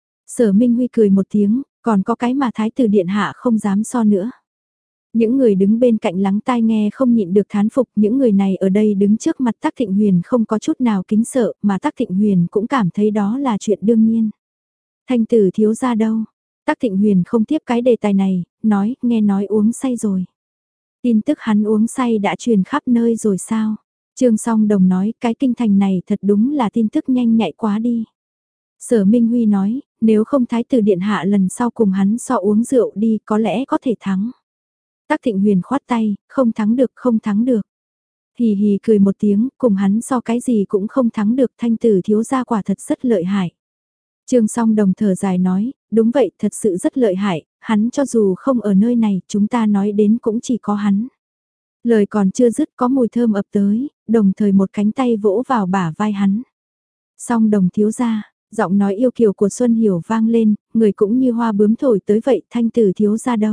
Sở Minh Huy cười một tiếng, còn có cái mà Thái tử Điện Hạ không dám so nữa. Những người đứng bên cạnh lắng tai nghe không nhịn được thán phục, những người này ở đây đứng trước mặt Tắc Thịnh Huyền không có chút nào kính sợ, mà Tắc Thịnh Huyền cũng cảm thấy đó là chuyện đương nhiên. Thanh tử thiếu gia đâu? Tắc Thịnh Huyền không tiếp cái đề tài này, nói, nghe nói uống say rồi. Tin tức hắn uống say đã truyền khắp nơi rồi sao? Trương Song Đồng nói, cái kinh thành này thật đúng là tin tức nhanh nhạy quá đi. Sở Minh Huy nói, nếu không Thái tử Điện Hạ lần sau cùng hắn so uống rượu đi, có lẽ có thể thắng. Tắc Thịnh Huyền khoát tay, không thắng được, không thắng được. Hì hì cười một tiếng, cùng hắn so cái gì cũng không thắng được, thanh tử thiếu gia quả thật rất lợi hại. Trương Song Đồng thở dài nói, đúng vậy, thật sự rất lợi hại, hắn cho dù không ở nơi này, chúng ta nói đến cũng chỉ có hắn. Lời còn chưa dứt có mùi thơm ập tới, đồng thời một cánh tay vỗ vào bả vai hắn. Song Đồng thiếu gia, giọng nói yêu kiều của Xuân Hiểu vang lên, người cũng như hoa bướm thổi tới vậy, thanh tử thiếu gia đâu.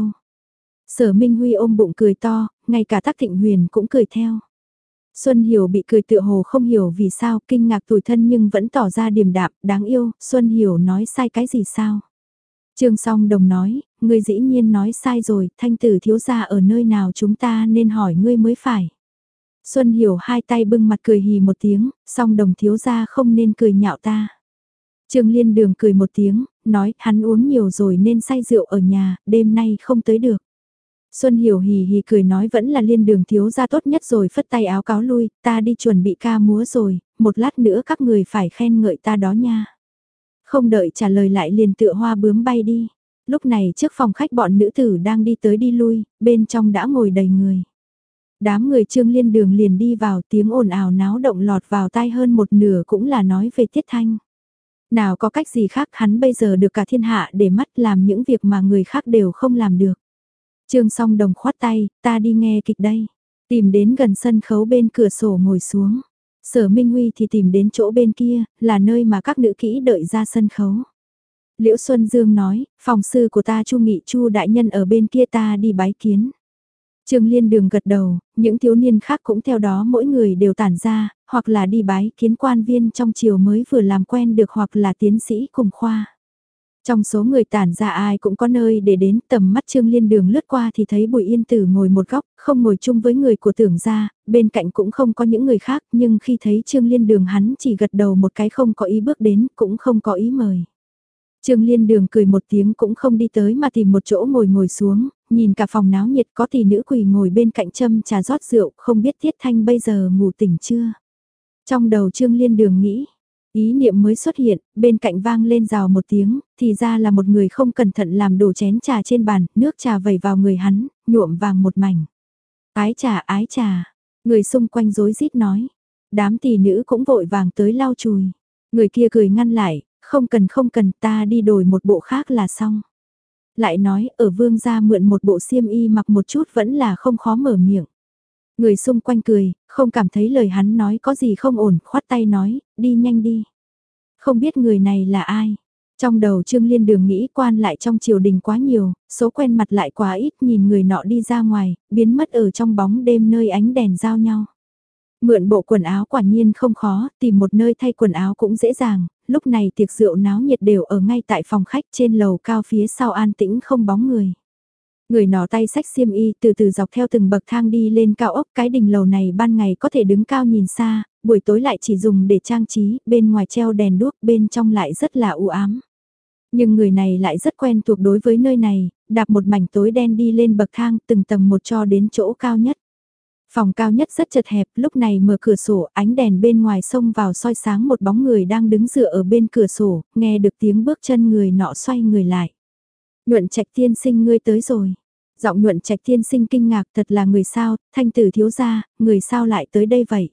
Sở Minh Huy ôm bụng cười to, ngay cả Tắc Thịnh Huyền cũng cười theo. Xuân Hiểu bị cười tựa hồ không hiểu vì sao, kinh ngạc tủi thân nhưng vẫn tỏ ra điềm đạm, đáng yêu, Xuân Hiểu nói sai cái gì sao? Trương Song Đồng nói, ngươi dĩ nhiên nói sai rồi, thanh tử thiếu gia ở nơi nào chúng ta nên hỏi ngươi mới phải. Xuân Hiểu hai tay bưng mặt cười hì một tiếng, Song Đồng thiếu gia không nên cười nhạo ta. Trương Liên Đường cười một tiếng, nói hắn uống nhiều rồi nên say rượu ở nhà, đêm nay không tới được. Xuân Hiểu hì hì cười nói vẫn là Liên Đường thiếu gia tốt nhất rồi, phất tay áo cáo lui, ta đi chuẩn bị ca múa rồi, một lát nữa các người phải khen ngợi ta đó nha. Không đợi trả lời lại liền tựa hoa bướm bay đi. Lúc này trước phòng khách bọn nữ tử đang đi tới đi lui, bên trong đã ngồi đầy người. Đám người Trương Liên Đường liền đi vào, tiếng ồn ào náo động lọt vào tai hơn một nửa cũng là nói về Tiết Thanh. Nào có cách gì khác, hắn bây giờ được cả thiên hạ để mắt làm những việc mà người khác đều không làm được. Trương Song Đồng khoát tay, ta đi nghe kịch đây. Tìm đến gần sân khấu bên cửa sổ ngồi xuống. Sở Minh Huy thì tìm đến chỗ bên kia, là nơi mà các nữ kỹ đợi ra sân khấu. Liễu Xuân Dương nói, phòng sư của ta Chu Nghị Chu đại nhân ở bên kia, ta đi bái kiến. Trương Liên Đường gật đầu, những thiếu niên khác cũng theo đó, mỗi người đều tản ra, hoặc là đi bái kiến quan viên trong triều mới vừa làm quen được, hoặc là tiến sĩ cùng khoa. Trong số người tản ra ai cũng có nơi để đến, tầm mắt Trương Liên Đường lướt qua thì thấy Bùi Yên Tử ngồi một góc, không ngồi chung với người của Tưởng gia, bên cạnh cũng không có những người khác, nhưng khi thấy Trương Liên Đường hắn chỉ gật đầu một cái, không có ý bước đến, cũng không có ý mời. Trương Liên Đường cười một tiếng cũng không đi tới mà tìm một chỗ ngồi ngồi xuống, nhìn cả phòng náo nhiệt, có tỷ nữ quỳ ngồi bên cạnh châm trà rót rượu, không biết Tiết Thanh bây giờ ngủ tỉnh chưa. Trong đầu Trương Liên Đường nghĩ, ý niệm mới xuất hiện, bên cạnh vang lên rào một tiếng, thì ra là một người không cẩn thận làm đổ chén trà trên bàn, nước trà vẩy vào người hắn, nhuộm vàng một mảnh. Ái trà, ái trà, người xung quanh rối rít nói. Đám tỷ nữ cũng vội vàng tới lau chùi. Người kia cười ngăn lại, không cần không cần, ta đi đổi một bộ khác là xong. Lại nói, ở vương gia mượn một bộ xiêm y mặc một chút vẫn là không khó mở miệng. Người xung quanh cười, không cảm thấy lời hắn nói có gì không ổn, khoát tay nói, đi nhanh đi. Không biết người này là ai. Trong đầu Trương Liên Đường nghĩ quan lại trong triều đình quá nhiều, số quen mặt lại quá ít, nhìn người nọ đi ra ngoài, biến mất ở trong bóng đêm nơi ánh đèn giao nhau. Mượn bộ quần áo quả nhiên không khó, tìm một nơi thay quần áo cũng dễ dàng, lúc này tiệc rượu náo nhiệt đều ở ngay tại phòng khách trên lầu cao phía sau an tĩnh không bóng người. Người nọ tay xách xiêm y từ từ dọc theo từng bậc thang đi lên cao ốc, cái đình lầu này ban ngày có thể đứng cao nhìn xa, buổi tối lại chỉ dùng để trang trí, bên ngoài treo đèn đuốc, bên trong lại rất là u ám. Nhưng người này lại rất quen thuộc đối với nơi này, đạp một mảnh tối đen đi lên bậc thang từng tầng một cho đến chỗ cao nhất. Phòng cao nhất rất chật hẹp, lúc này mở cửa sổ, ánh đèn bên ngoài xông vào soi sáng một bóng người đang đứng dựa ở bên cửa sổ, nghe được tiếng bước chân người nọ xoay người lại. Nhuận Trạch tiên sinh ngươi tới rồi. Giọng Nhuận Trạch tiên sinh kinh ngạc, thật là người sao, thanh tử thiếu gia, người sao lại tới đây vậy?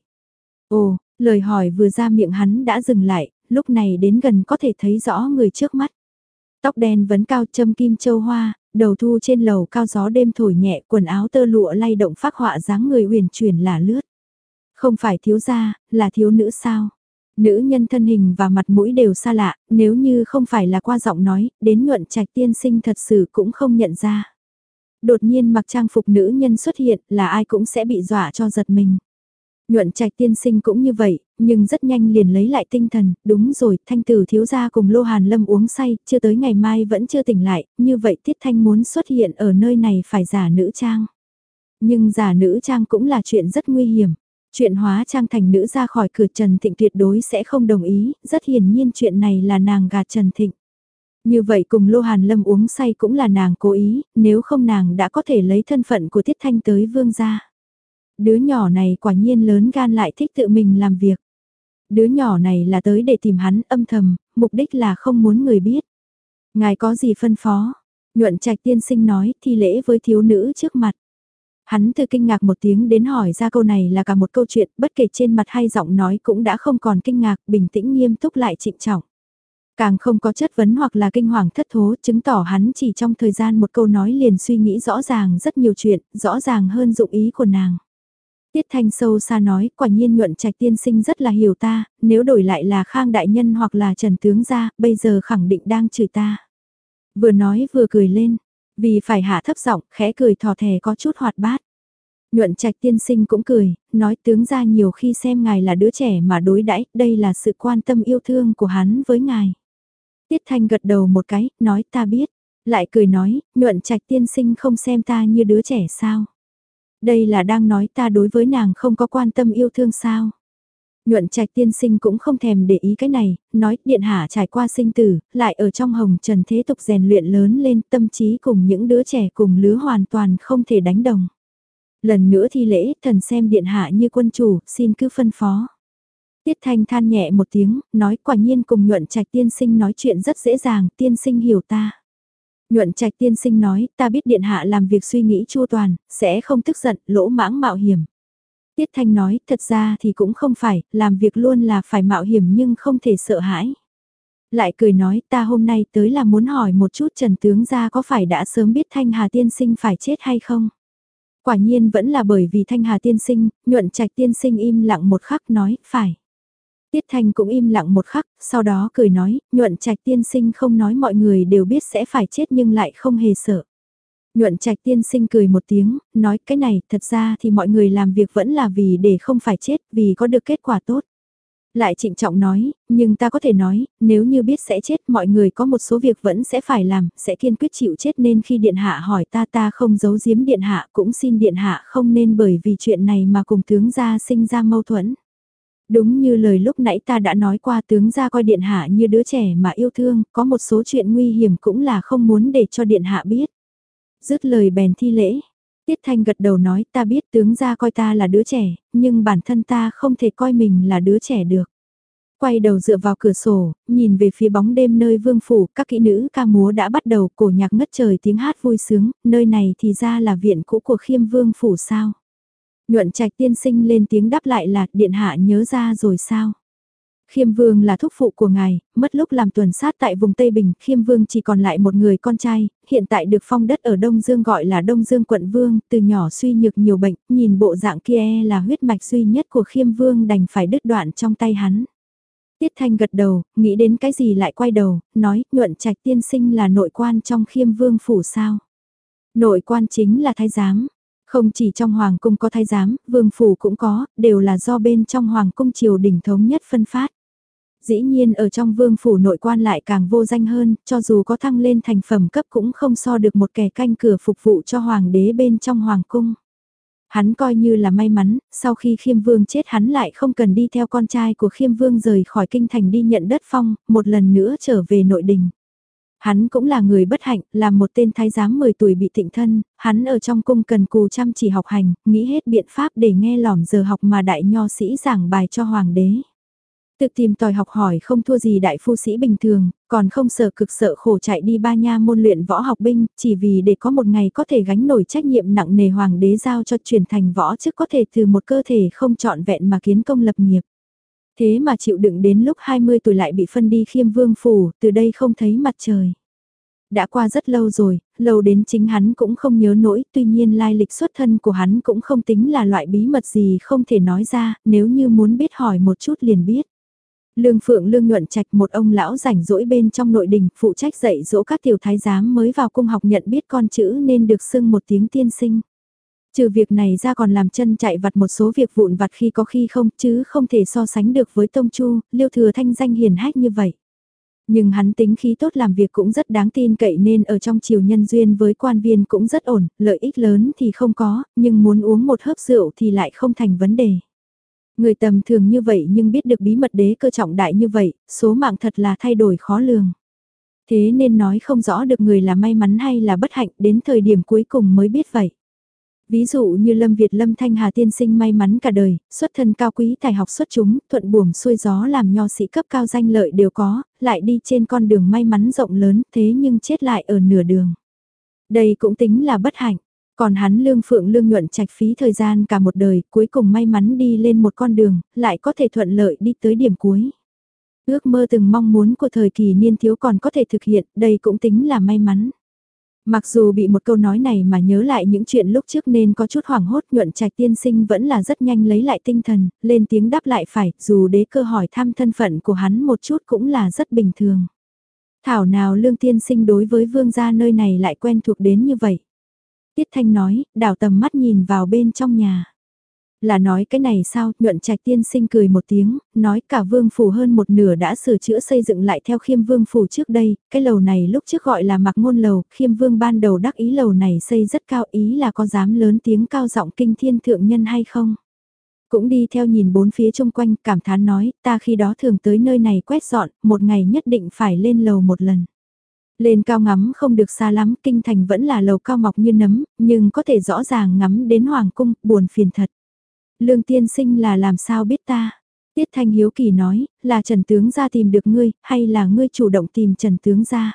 Ồ, lời hỏi vừa ra miệng hắn đã dừng lại, lúc này đến gần có thể thấy rõ người trước mắt. Tóc đen vấn cao châm kim châu hoa, đầu thu trên lầu cao gió đêm thổi nhẹ, quần áo tơ lụa lay động phác họa dáng người uyển chuyển là lướt. Không phải thiếu gia, là thiếu nữ sao? Nữ nhân thân hình và mặt mũi đều xa lạ, nếu như không phải là qua giọng nói, đến Nhuận Trạch tiên sinh thật sự cũng không nhận ra. Đột nhiên mặc trang phục nữ nhân xuất hiện là ai cũng sẽ bị dọa cho giật mình. Nhuận Trạch tiên sinh cũng như vậy, nhưng rất nhanh liền lấy lại tinh thần, đúng rồi, thanh tử thiếu gia cùng Lô Hàn Lâm uống say, chưa tới ngày mai vẫn chưa tỉnh lại, như vậy Tiết Thanh muốn xuất hiện ở nơi này phải giả nữ trang. Nhưng giả nữ trang cũng là chuyện rất nguy hiểm. Chuyện hóa trang thành nữ ra khỏi cửa Trần Thịnh tuyệt đối sẽ không đồng ý, rất hiển nhiên chuyện này là nàng gạt Trần Thịnh. Như vậy cùng Lô Hàn Lâm uống say cũng là nàng cố ý, nếu không nàng đã có thể lấy thân phận của Tiết Thanh tới vương gia. Đứa nhỏ này quả nhiên lớn gan lại thích tự mình làm việc. Đứa nhỏ này là tới để tìm hắn âm thầm, mục đích là không muốn người biết. Ngài có gì phân phó? Nhuận Trạch tiên sinh nói thi lễ với thiếu nữ trước mặt. Hắn từ kinh ngạc một tiếng đến hỏi ra câu này là cả một câu chuyện, bất kể trên mặt hay giọng nói cũng đã không còn kinh ngạc, bình tĩnh nghiêm túc lại trịnh trọng. Càng không có chất vấn hoặc là kinh hoàng thất thố, chứng tỏ hắn chỉ trong thời gian một câu nói liền suy nghĩ rõ ràng rất nhiều chuyện, rõ ràng hơn dụng ý của nàng. Tiết Thanh sâu xa nói, quả nhiên Nhuận Trạch tiên sinh rất là hiểu ta, nếu đổi lại là Khang đại nhân hoặc là Trần tướng gia, bây giờ khẳng định đang chửi ta. Vừa nói vừa cười lên, vì phải hạ thấp giọng, khẽ cười thò thè có chút hoạt bát. Nhuận Trạch tiên sinh cũng cười, nói tướng gia nhiều khi xem ngài là đứa trẻ mà đối đãi, đây là sự quan tâm yêu thương của hắn với ngài. Tiết Thanh gật đầu một cái, nói ta biết, lại cười nói, Nhuận Trạch tiên sinh không xem ta như đứa trẻ sao? Đây là đang nói ta đối với nàng không có quan tâm yêu thương sao? Nhuận Trạch tiên sinh cũng không thèm để ý cái này, nói điện hạ trải qua sinh tử, lại ở trong hồng trần thế tục rèn luyện lớn lên, tâm trí cùng những đứa trẻ cùng lứa hoàn toàn không thể đánh đồng. Lần nữa thi lễ, thần xem điện hạ như quân chủ, xin cứ phân phó. Tiết Thanh than nhẹ một tiếng, nói quả nhiên cùng Nhuận Trạch tiên sinh nói chuyện rất dễ dàng, tiên sinh hiểu ta. Nhuận Trạch tiên sinh nói, ta biết điện hạ làm việc suy nghĩ chu toàn, sẽ không tức giận, lỗ mãng mạo hiểm. Tiết Thanh nói, thật ra thì cũng không phải, làm việc luôn là phải mạo hiểm nhưng không thể sợ hãi. Lại cười nói, ta hôm nay tới là muốn hỏi một chút Trần tướng gia có phải đã sớm biết Thanh Hà tiên sinh phải chết hay không? Quả nhiên vẫn là bởi vì Thanh Hà tiên sinh, Nhuận Trạch tiên sinh im lặng một khắc nói, phải. Tiết Thanh cũng im lặng một khắc, sau đó cười nói, Nhuận Trạch tiên sinh không nói mọi người đều biết sẽ phải chết nhưng lại không hề sợ. Nhuận Trạch tiên sinh cười một tiếng, nói cái này thật ra thì mọi người làm việc vẫn là vì để không phải chết, vì có được kết quả tốt. Lại trịnh trọng nói, nhưng ta có thể nói, nếu như biết sẽ chết mọi người có một số việc vẫn sẽ phải làm, sẽ kiên quyết chịu chết nên khi điện hạ hỏi ta ta không giấu giếm điện hạ cũng xin điện hạ không nên bởi vì chuyện này mà cùng tướng gia sinh ra mâu thuẫn. Đúng như lời lúc nãy ta đã nói qua tướng gia coi điện hạ như đứa trẻ mà yêu thương, có một số chuyện nguy hiểm cũng là không muốn để cho điện hạ biết. Dứt lời bèn thi lễ. Tiết Thanh gật đầu nói ta biết tướng gia coi ta là đứa trẻ, nhưng bản thân ta không thể coi mình là đứa trẻ được. Quay đầu dựa vào cửa sổ, nhìn về phía bóng đêm nơi vương phủ, các kỹ nữ ca múa đã bắt đầu, cổ nhạc ngất trời tiếng hát vui sướng, nơi này thì ra là viện cũ của Khiêm vương phủ sao. Nhuận Trạch tiên sinh lên tiếng đáp lại là điện hạ nhớ ra rồi sao. Khiêm Vương là thúc phụ của ngài, mất lúc làm tuần sát tại vùng Tây Bình, Khiêm Vương chỉ còn lại một người con trai, hiện tại được phong đất ở Đông Dương gọi là Đông Dương quận Vương, từ nhỏ suy nhược nhiều bệnh, nhìn bộ dạng kia là huyết mạch duy nhất của Khiêm Vương đành phải đứt đoạn trong tay hắn. Tiết Thanh gật đầu, nghĩ đến cái gì lại quay đầu, nói, Nhuận Trạch tiên sinh là nội quan trong Khiêm Vương phủ sao? Nội quan chính là thái giám. Không chỉ trong hoàng cung có thái giám, vương phủ cũng có, đều là do bên trong hoàng cung triều đình thống nhất phân phát. Dĩ nhiên ở trong vương phủ nội quan lại càng vô danh hơn, cho dù có thăng lên thành phẩm cấp cũng không so được một kẻ canh cửa phục vụ cho hoàng đế bên trong hoàng cung. Hắn coi như là may mắn, sau khi Khiêm Vương chết hắn lại không cần đi theo con trai của Khiêm Vương rời khỏi kinh thành đi nhận đất phong, một lần nữa trở về nội đình. Hắn cũng là người bất hạnh, là một tên thái giám mười tuổi bị tịnh thân, hắn ở trong cung cần cù chăm chỉ học hành, nghĩ hết biện pháp để nghe lỏm giờ học mà đại nho sĩ giảng bài cho hoàng đế. Tự tìm tòi học hỏi không thua gì đại phu sĩ bình thường, còn không sợ cực sợ khổ chạy đi ba nha môn luyện võ học binh, chỉ vì để có một ngày có thể gánh nổi trách nhiệm nặng nề hoàng đế giao cho chuyển thành võ chức có thể từ một cơ thể không trọn vẹn mà kiến công lập nghiệp. Thế mà chịu đựng đến lúc hai mươi tuổi lại bị phân đi Khiêm Vương phủ, từ đây không thấy mặt trời. Đã qua rất lâu rồi, lâu đến chính hắn cũng không nhớ nổi, tuy nhiên lai lịch xuất thân của hắn cũng không tính là loại bí mật gì không thể nói ra, nếu như muốn biết hỏi một chút liền biết. Lương Phượng Lương Nhuận Trạch một ông lão rảnh rỗi bên trong nội đình, phụ trách dạy dỗ các tiểu thái giám mới vào cung học nhận biết con chữ nên được xưng một tiếng tiên sinh. Trừ việc này ra còn làm chân chạy vặt một số việc vụn vặt khi có khi không, chứ không thể so sánh được với Tông Chu, Liêu Thừa thanh danh hiển hách như vậy. Nhưng hắn tính khí tốt làm việc cũng rất đáng tin cậy nên ở trong triều nhân duyên với quan viên cũng rất ổn, lợi ích lớn thì không có, nhưng muốn uống một hớp rượu thì lại không thành vấn đề. Người tầm thường như vậy nhưng biết được bí mật đế cơ trọng đại như vậy, số mạng thật là thay đổi khó lường. Thế nên nói không rõ được người là may mắn hay là bất hạnh đến thời điểm cuối cùng mới biết vậy. Ví dụ như Lâm Việt Lâm Thanh Hà tiên sinh may mắn cả đời, xuất thân cao quý tài học xuất chúng, thuận buồm xuôi gió làm nho sĩ cấp cao danh lợi đều có, lại đi trên con đường may mắn rộng lớn thế nhưng chết lại ở nửa đường. Đây cũng tính là bất hạnh. Còn hắn Lương Phượng Lương Nhuận Trạch phí thời gian cả một đời, cuối cùng may mắn đi lên một con đường, lại có thể thuận lợi đi tới điểm cuối. Ước mơ từng mong muốn của thời kỳ niên thiếu còn có thể thực hiện, đây cũng tính là may mắn. Mặc dù bị một câu nói này mà nhớ lại những chuyện lúc trước nên có chút hoảng hốt, Nhuận Trạch tiên sinh vẫn là rất nhanh lấy lại tinh thần, lên tiếng đáp lại phải, dù đế cơ hỏi thăm thân phận của hắn một chút cũng là rất bình thường. Thảo nào Lương tiên sinh đối với vương gia nơi này lại quen thuộc đến như vậy. Tiết Thanh nói, đảo tầm mắt nhìn vào bên trong nhà. Là nói cái này sao, Nhuận Trạch tiên sinh cười một tiếng, nói cả vương phủ hơn một nửa đã sửa chữa xây dựng lại theo Khiêm Vương phủ trước đây, cái lầu này lúc trước gọi là Mạc Ngôn lầu, Khiêm Vương ban đầu đắc ý lầu này xây rất cao, ý là có dám lớn tiếng cao giọng kinh thiên thượng nhân hay không. Cũng đi theo nhìn bốn phía chung quanh, cảm thán nói, ta khi đó thường tới nơi này quét dọn, một ngày nhất định phải lên lầu một lần. Lên cao ngắm không được xa lắm, kinh thành vẫn là lầu cao mọc như nấm, nhưng có thể rõ ràng ngắm đến hoàng cung, buồn phiền thật. Lương tiên sinh là làm sao biết ta? Tiết Thanh hiếu kỳ nói, là Trần Tướng gia tìm được ngươi, hay là ngươi chủ động tìm Trần Tướng gia?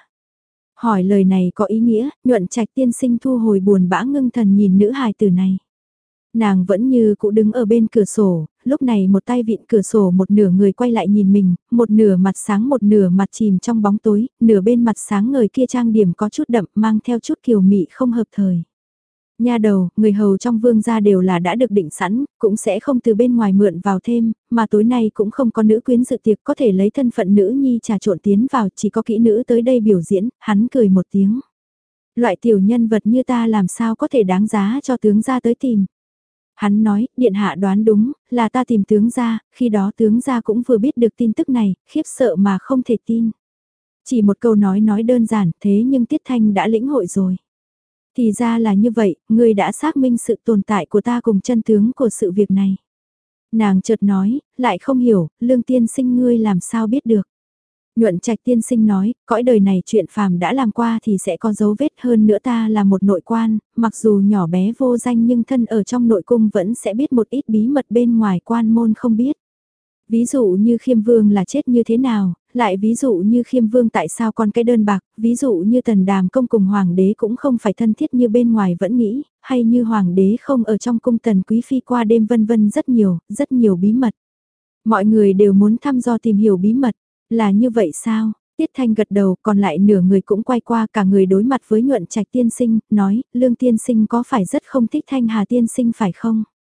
Hỏi lời này có ý nghĩa, Nhuận Trạch tiên sinh thu hồi buồn bã ngưng thần nhìn nữ hài tử này. Nàng vẫn như cũ đứng ở bên cửa sổ, lúc này một tay vịn cửa sổ một nửa người quay lại nhìn mình, một nửa mặt sáng một nửa mặt chìm trong bóng tối, nửa bên mặt sáng người kia trang điểm có chút đậm mang theo chút kiều mị không hợp thời. Nha đầu, người hầu trong vương gia đều là đã được định sẵn, cũng sẽ không từ bên ngoài mượn vào thêm, mà tối nay cũng không có nữ quyến dự tiệc có thể lấy thân phận nữ nhi trà trộn tiến vào, chỉ có kỹ nữ tới đây biểu diễn, hắn cười một tiếng. Loại tiểu nhân vật như ta làm sao có thể đáng giá cho tướng gia tới tìm. Hắn nói, điện hạ đoán đúng, là ta tìm tướng gia, khi đó tướng gia cũng vừa biết được tin tức này, khiếp sợ mà không thể tin. Chỉ một câu nói nói đơn giản, thế nhưng Tiết Thanh đã lĩnh hội rồi. Thì ra là như vậy, ngươi đã xác minh sự tồn tại của ta cùng chân tướng của sự việc này. Nàng chợt nói, lại không hiểu, Lương tiên sinh ngươi làm sao biết được. Nhuận Trạch tiên sinh nói, cõi đời này chuyện phàm đã làm qua thì sẽ có dấu vết, hơn nữa ta là một nội quan, mặc dù nhỏ bé vô danh nhưng thân ở trong nội cung vẫn sẽ biết một ít bí mật bên ngoài quan môn không biết. Ví dụ như Khiêm Vương là chết như thế nào, lại ví dụ như Khiêm Vương tại sao con cái đơn bạc, ví dụ như Tần Đàm công cùng Hoàng đế cũng không phải thân thiết như bên ngoài vẫn nghĩ, hay như Hoàng đế không ở trong cung Tần Quý Phi qua đêm vân vân rất nhiều, rất nhiều bí mật. Mọi người đều muốn thăm dò tìm hiểu bí mật, là như vậy sao? Tiết Thanh gật đầu, còn lại nửa người cũng quay qua cả người đối mặt với Nhuận Trạch tiên sinh, nói, Lương tiên sinh có phải rất không thích Thanh Hà tiên sinh phải không?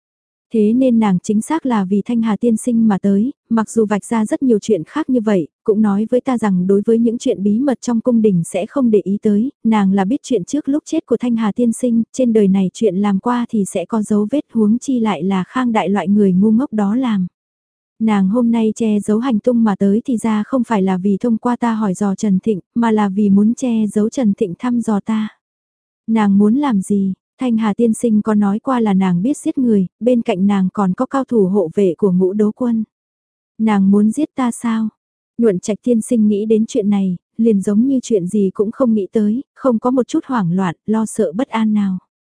Thế nên nàng chính xác là vì Thanh Hà tiên sinh mà tới, mặc dù vạch ra rất nhiều chuyện khác như vậy, cũng nói với ta rằng đối với những chuyện bí mật trong cung đình sẽ không để ý tới, nàng là biết chuyện trước lúc chết của Thanh Hà tiên sinh, trên đời này chuyện làm qua thì sẽ có dấu vết, huống chi lại là Khang Đại loại người ngu ngốc đó làm. Nàng hôm nay che giấu hành tung mà tới thì ra không phải là vì thông qua ta hỏi dò Trần Thịnh, mà là vì muốn che giấu Trần Thịnh thăm dò ta. Nàng muốn làm gì? Thanh Hà tiên sinh có nói qua là nàng biết giết người, bên cạnh nàng còn có cao thủ hộ vệ của Ngũ Đố Quân. Nàng muốn giết ta sao? Nhuận Trạch tiên sinh nghĩ đến chuyện này, liền giống như chuyện gì cũng không nghĩ tới, không có một chút hoảng loạn, lo sợ bất an nào.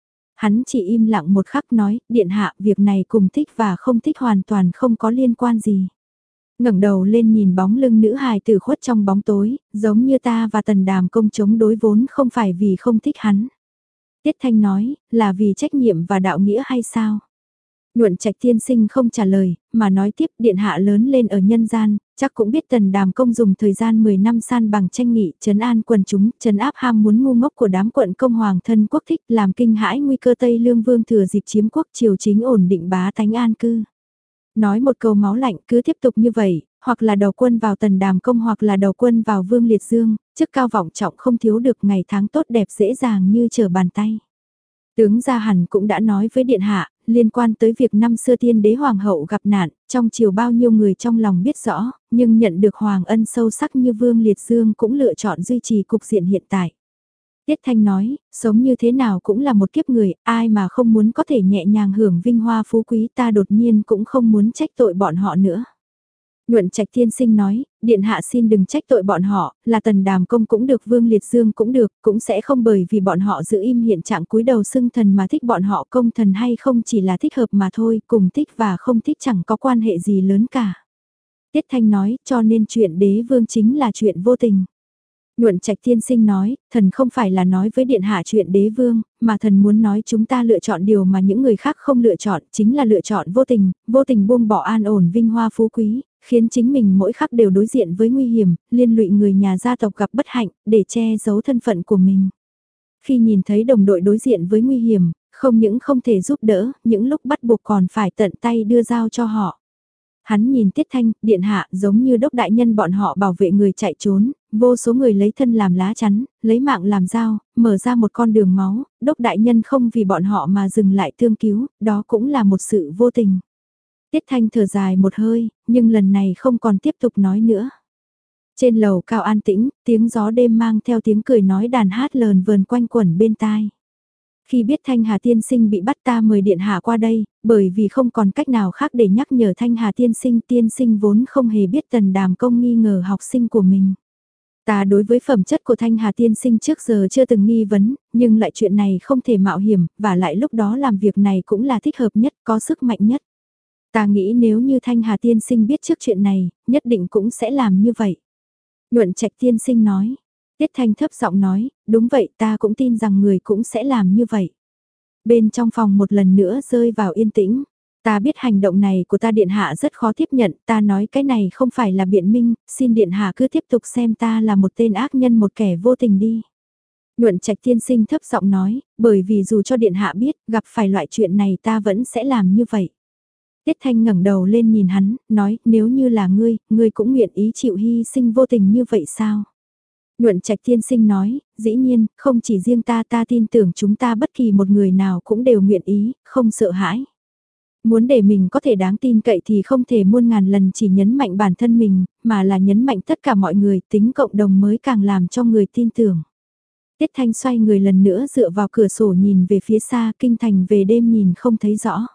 Hắn chỉ im lặng một khắc nói, điện hạ, việc này cùng thích và không thích hoàn toàn không có liên quan gì. Ngẩng đầu lên nhìn bóng lưng nữ hài tử khuất trong bóng tối, giống như ta và Tần Đàm Công chống đối vốn không phải vì không thích hắn. Tiết Thanh nói, là vì trách nhiệm và đạo nghĩa hay sao? Nhuận Trạch tiên sinh không trả lời, mà nói tiếp điện hạ lớn lên ở nhân gian, chắc cũng biết Tần Đàm Công dùng thời gian mười năm san bằng tranh nghị, trấn an quần chúng, trấn áp ham muốn ngu ngốc của đám quận công hoàng thân quốc thích, làm kinh hãi nguy cơ Tây Lương Vương thừa dịp chiếm quốc triều chính ổn định bá tánh an cư. Nói một câu máu lạnh cứ tiếp tục như vậy, hoặc là đầu quân vào Tần Đàm Công hoặc là đầu quân vào Vương Liệt Dương, chức cao vọng trọng không thiếu được ngày tháng tốt đẹp dễ dàng như trở bàn tay. Tướng Gia Hẳn cũng đã nói với Điện Hạ, liên quan tới việc năm xưa tiên đế hoàng hậu gặp nạn, trong triều bao nhiêu người trong lòng biết rõ, nhưng nhận được hoàng ân sâu sắc như Vương Liệt Dương cũng lựa chọn duy trì cục diện hiện tại. Tiết Thanh nói, sống như thế nào cũng là một kiếp người, ai mà không muốn có thể nhẹ nhàng hưởng vinh hoa phú quý, ta đột nhiên cũng không muốn trách tội bọn họ nữa. Nhuận Trạch tiên sinh nói, điện hạ xin đừng trách tội bọn họ, là Tần Đàm Công cũng được, Vương Liệt Dương cũng được, cũng sẽ không bởi vì bọn họ giữ im hiện trạng cúi đầu xưng thần mà thích bọn họ, công thần hay không chỉ là thích hợp mà thôi, cùng thích và không thích chẳng có quan hệ gì lớn cả. Tiết Thanh nói, cho nên chuyện đế vương chính là chuyện vô tình. Nhuận Trạch tiên sinh nói, thần không phải là nói với điện hạ chuyện đế vương, mà thần muốn nói chúng ta lựa chọn điều mà những người khác không lựa chọn, chính là lựa chọn vô tình, vô tình buông bỏ an ổn vinh hoa phú quý, khiến chính mình mỗi khắc đều đối diện với nguy hiểm, liên lụy người nhà gia tộc gặp bất hạnh, để che giấu thân phận của mình. Khi nhìn thấy đồng đội đối diện với nguy hiểm, không những không thể giúp đỡ, những lúc bắt buộc còn phải tận tay đưa dao cho họ. Hắn nhìn Tiết Thanh, điện hạ giống như đốc đại nhân bọn họ bảo vệ người chạy trốn, vô số người lấy thân làm lá chắn, lấy mạng làm dao, mở ra một con đường máu, đốc đại nhân không vì bọn họ mà dừng lại thương cứu, đó cũng là một sự vô tình. Tiết Thanh thở dài một hơi, nhưng lần này không còn tiếp tục nói nữa. Trên lầu cao an tĩnh, tiếng gió đêm mang theo tiếng cười nói đàn hát lờn vờn quanh quẩn bên tai. Khi biết Thanh Hà tiên sinh bị bắt ta mời điện hạ qua đây, bởi vì không còn cách nào khác để nhắc nhở Thanh Hà tiên sinh, tiên sinh vốn không hề biết Tần Đàm Công nghi ngờ học sinh của mình. Ta đối với phẩm chất của Thanh Hà tiên sinh trước giờ chưa từng nghi vấn, nhưng lại chuyện này không thể mạo hiểm, và lại lúc đó làm việc này cũng là thích hợp nhất, có sức mạnh nhất. Ta nghĩ nếu như Thanh Hà tiên sinh biết trước chuyện này, nhất định cũng sẽ làm như vậy. Nhuận Trạch tiên sinh nói. Tiết Thanh thấp giọng nói, đúng vậy, ta cũng tin rằng người cũng sẽ làm như vậy. Bên trong phòng một lần nữa rơi vào yên tĩnh. Ta biết hành động này của ta điện hạ rất khó tiếp nhận, ta nói cái này không phải là biện minh, xin điện hạ cứ tiếp tục xem ta là một tên ác nhân, một kẻ vô tình đi. Nhuận Trạch tiên sinh thấp giọng nói, bởi vì dù cho điện hạ biết, gặp phải loại chuyện này ta vẫn sẽ làm như vậy. Tiết Thanh ngẩng đầu lên nhìn hắn, nói, nếu như là ngươi, ngươi cũng nguyện ý chịu hy sinh vô tình như vậy sao? Nhuận Trạch tiên sinh nói, dĩ nhiên, không chỉ riêng ta, ta tin tưởng chúng ta bất kỳ một người nào cũng đều nguyện ý, không sợ hãi. Muốn để mình có thể đáng tin cậy thì không thể muôn ngàn lần chỉ nhấn mạnh bản thân mình, mà là nhấn mạnh tất cả mọi người, tính cộng đồng mới càng làm cho người tin tưởng. Tiết Thanh xoay người lần nữa dựa vào cửa sổ nhìn về phía xa, kinh thành về đêm nhìn không thấy rõ.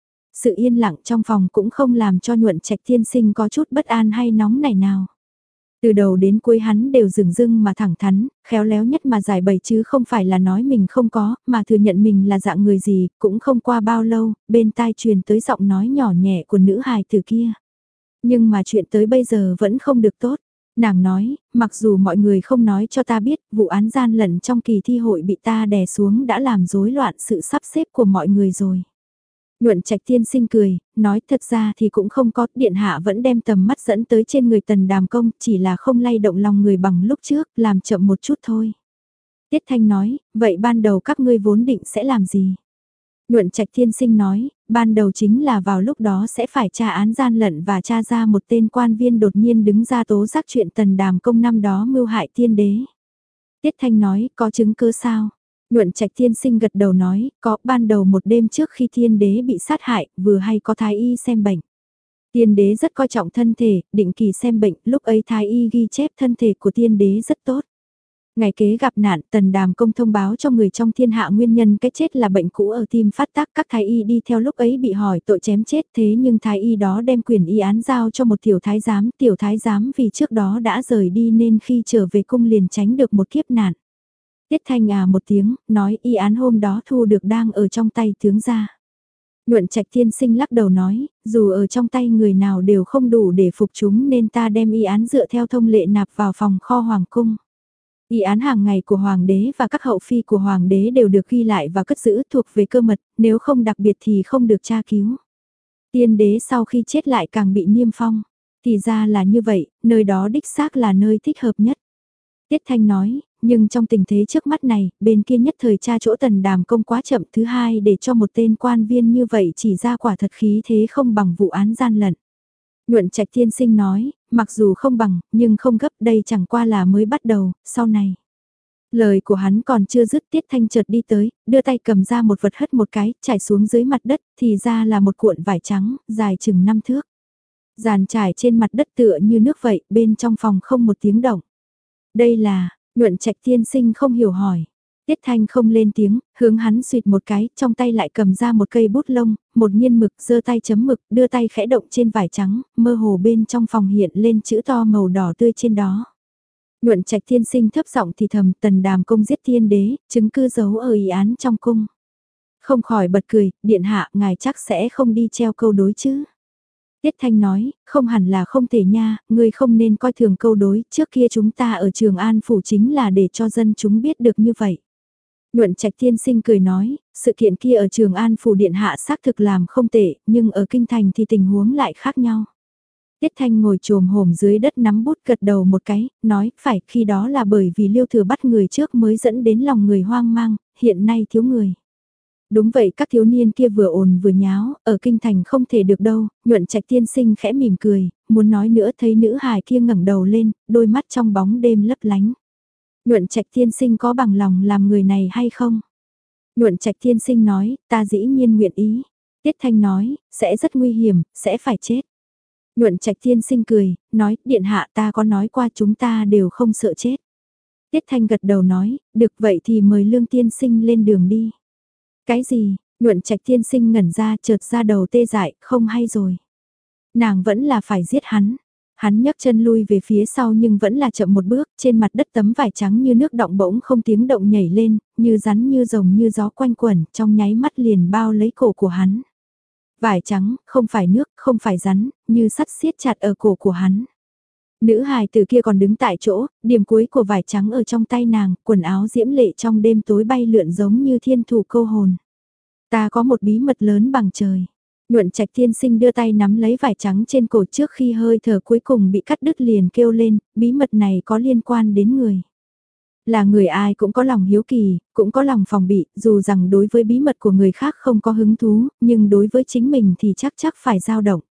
Sự yên lặng trong phòng cũng không làm cho Nhuận Trạch tiên sinh có chút bất an hay nóng nảy nào. Từ đầu đến cuối hắn đều dừng dưng mà thẳng thắn, khéo léo nhất mà giải bày chứ không phải là nói mình không có, mà thừa nhận mình là dạng người gì, cũng không qua bao lâu, bên tai truyền tới giọng nói nhỏ nhẹ của nữ hài tử kia. Nhưng mà chuyện tới bây giờ vẫn không được tốt. Nàng nói, mặc dù mọi người không nói cho ta biết, vụ án gian lận trong kỳ thi hội bị ta đè xuống đã làm rối loạn sự sắp xếp của mọi người rồi. Nhuận Trạch tiên sinh cười, nói thật ra thì cũng không có, điện hạ vẫn đem tầm mắt dẫn tới trên người Tần Đàm Công, chỉ là không lay động lòng người bằng lúc trước, làm chậm một chút thôi. Tiết Thanh nói, vậy ban đầu các ngươi vốn định sẽ làm gì? Nhuận Trạch tiên sinh nói, ban đầu chính là vào lúc đó sẽ phải tra án gian lận và tra ra một tên quan viên đột nhiên đứng ra tố giác chuyện Tần Đàm Công năm đó mưu hại tiên đế. Tiết Thanh nói, có chứng cứ sao? Nhuận Trạch tiên sinh gật đầu nói, có, ban đầu một đêm trước khi tiên đế bị sát hại, vừa hay có thái y xem bệnh. Tiên đế rất coi trọng thân thể, định kỳ xem bệnh, lúc ấy thái y ghi chép thân thể của tiên đế rất tốt. Ngày kế gặp nạn, Tần Đàm Công thông báo cho người trong thiên hạ nguyên nhân cái chết là bệnh cũ ở tim phát tác, các thái y đi theo lúc ấy bị hỏi tội chém chết, thế nhưng thái y đó đem quyền y án giao cho một tiểu thái giám, tiểu thái giám vì trước đó đã rời đi nên khi trở về cung liền tránh được một kiếp nạn. Tiết Thanh à một tiếng, nói y án hôm đó thu được đang ở trong tay tướng gia. Nhuận Trạch tiên sinh lắc đầu nói, dù ở trong tay người nào đều không đủ để phục chúng nên ta đem y án dựa theo thông lệ nạp vào phòng kho hoàng cung. Y án hàng ngày của hoàng đế và các hậu phi của hoàng đế đều được ghi lại và cất giữ thuộc về cơ mật, nếu không đặc biệt thì không được tra cứu. Tiên đế sau khi chết lại càng bị niêm phong, thì ra là như vậy, nơi đó đích xác là nơi thích hợp nhất. Tiết Thanh nói, nhưng trong tình thế trước mắt này, bên kia nhất thời tra chỗ Tần Đàm Công quá chậm, thứ hai để cho một tên quan viên như vậy chỉ ra quả thật khí thế không bằng vụ án gian lận. Nhuận Trạch tiên sinh nói, mặc dù không bằng, nhưng không gấp, đây chẳng qua là mới bắt đầu, sau này. Lời của hắn còn chưa dứt, Tiết Thanh chợt đi tới, đưa tay cầm ra một vật hất một cái, trải xuống dưới mặt đất, thì ra là một cuộn vải trắng, dài chừng năm thước. Dàn trải trên mặt đất tựa như nước vậy, bên trong phòng không một tiếng động. Đây là, Nhuận Trạch tiên sinh không hiểu hỏi. Tiết Thanh không lên tiếng, hướng hắn suyệt một cái, trong tay lại cầm ra một cây bút lông, một nghiên mực, giơ tay chấm mực, đưa tay khẽ động trên vải trắng, mơ hồ bên trong phòng hiện lên chữ to màu đỏ tươi trên đó. Nhuận Trạch tiên sinh thấp giọng thì thầm, Tần Đàm Công giết tiên đế, chứng cứ giấu ở y án trong cung. Không khỏi bật cười, điện hạ, ngài chắc sẽ không đi treo câu đối chứ. Tiết Thanh nói, không hẳn là không thể nha, ngươi không nên coi thường câu đối, trước kia chúng ta ở Trường An Phủ chính là để cho dân chúng biết được như vậy. Nhuận Trạch tiên sinh cười nói, sự kiện kia ở Trường An Phủ điện hạ xác thực làm không tệ, nhưng ở Kinh Thành thì tình huống lại khác nhau. Tiết Thanh ngồi trồm hổm dưới đất nắm bút gật đầu một cái, nói, phải, khi đó là bởi vì Liêu Thừa bắt người trước mới dẫn đến lòng người hoang mang, hiện nay thiếu người. Đúng vậy, các thiếu niên kia vừa ồn vừa nháo, ở Kinh Thành không thể được đâu. Nhuận Trạch tiên sinh khẽ mỉm cười, muốn nói nữa thấy nữ hài kia ngẩng đầu lên, đôi mắt trong bóng đêm lấp lánh. Nhuận Trạch tiên sinh có bằng lòng làm người này hay không? Nhuận Trạch tiên sinh nói, ta dĩ nhiên nguyện ý. Tiết Thanh nói, sẽ rất nguy hiểm, sẽ phải chết. Nhuận Trạch tiên sinh cười, nói, điện hạ, ta có nói qua chúng ta đều không sợ chết. Tiết Thanh gật đầu nói, được, vậy thì mời Lương tiên sinh lên đường đi. Cái gì? Nhuận Trạch tiên sinh ngẩn ra, chợt ra đầu tê dại, không hay rồi. Nàng vẫn là phải giết hắn. Hắn nhấc chân lui về phía sau nhưng vẫn là chậm một bước, trên mặt đất tấm vải trắng như nước động bỗng không tiếng động nhảy lên, như rắn như rồng như gió quanh quẩn, trong nháy mắt liền bao lấy cổ của hắn. Vải trắng, không phải nước, không phải rắn, như sắt siết chặt ở cổ của hắn. Nữ hài từ kia còn đứng tại chỗ, điểm cuối của vải trắng ở trong tay nàng, quần áo diễm lệ trong đêm tối bay lượn giống như thiên thủ câu hồn. Ta có một bí mật lớn bằng trời. Nhuận Trạch tiên sinh đưa tay nắm lấy vải trắng trên cổ trước khi hơi thở cuối cùng bị cắt đứt liền kêu lên, bí mật này có liên quan đến người. Là người ai cũng có lòng hiếu kỳ, cũng có lòng phòng bị, dù rằng đối với bí mật của người khác không có hứng thú, nhưng đối với chính mình thì chắc chắc phải dao động.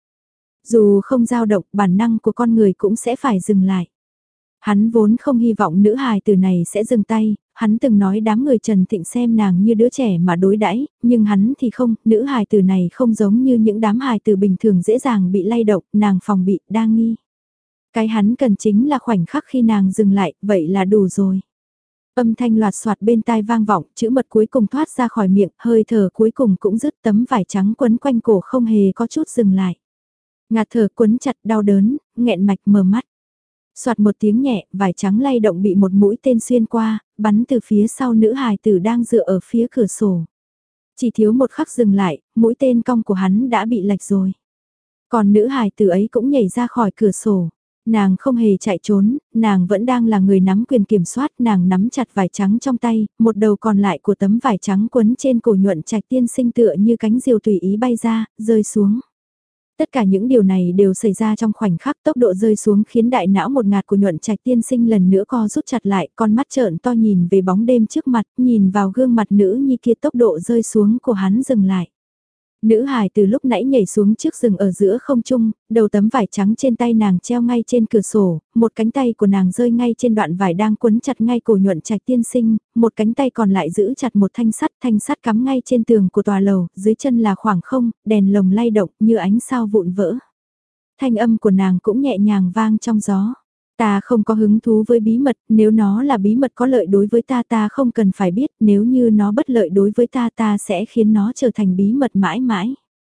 Dù không dao động, bản năng của con người cũng sẽ phải dừng lại. Hắn vốn không hy vọng nữ hài tử này sẽ dừng tay, hắn từng nói đám người Trần Thịnh xem nàng như đứa trẻ mà đối đãi, nhưng hắn thì không, nữ hài tử này không giống như những đám hài tử bình thường dễ dàng bị lay động, nàng phòng bị, đa nghi. Cái hắn cần chính là khoảnh khắc khi nàng dừng lại, vậy là đủ rồi. Âm thanh loạt soạt bên tai vang vọng, chữ mật cuối cùng thoát ra khỏi miệng, hơi thở cuối cùng cũng dứt, tấm vải trắng quấn quanh cổ không hề có chút dừng lại. Ngạt thở quấn chặt, đau đớn, nghẹn mạch, mờ mắt. Soạt một tiếng nhẹ, vải trắng lay động bị một mũi tên xuyên qua, bắn từ phía sau nữ hài tử đang dựa ở phía cửa sổ. Chỉ thiếu một khắc dừng lại, mũi tên cong của hắn đã bị lệch rồi. Còn nữ hài tử ấy cũng nhảy ra khỏi cửa sổ. Nàng không hề chạy trốn, nàng vẫn đang là người nắm quyền kiểm soát, nàng nắm chặt vải trắng trong tay, một đầu còn lại của tấm vải trắng quấn trên cổ Nhuận Trạch tiên sinh tựa như cánh diều tùy ý bay ra, rơi xuống. Tất cả những điều này đều xảy ra trong khoảnh khắc, tốc độ rơi xuống khiến đại não một ngạt của Nhuận Trạch tiên sinh lần nữa co rút chặt lại, con mắt trợn to nhìn về bóng đêm trước mặt, nhìn vào gương mặt nữ nhi kia, tốc độ rơi xuống của hắn dừng lại. Nữ hài từ lúc nãy nhảy xuống trước rừng ở giữa không trung, đầu tấm vải trắng trên tay nàng treo ngay trên cửa sổ, một cánh tay của nàng rơi ngay trên đoạn vải đang quấn chặt ngay cổ Nhuận Trạch tiên sinh, một cánh tay còn lại giữ chặt một thanh sắt, thanh sắt cắm ngay trên tường của tòa lầu, dưới chân là khoảng không, đèn lồng lay động như ánh sao vụn vỡ. Thanh âm của nàng cũng nhẹ nhàng vang trong gió. Ta không có hứng thú với bí mật, nếu nó là bí mật có lợi đối với ta ta không cần phải biết, nếu như nó bất lợi đối với ta ta sẽ khiến nó trở thành bí mật mãi mãi.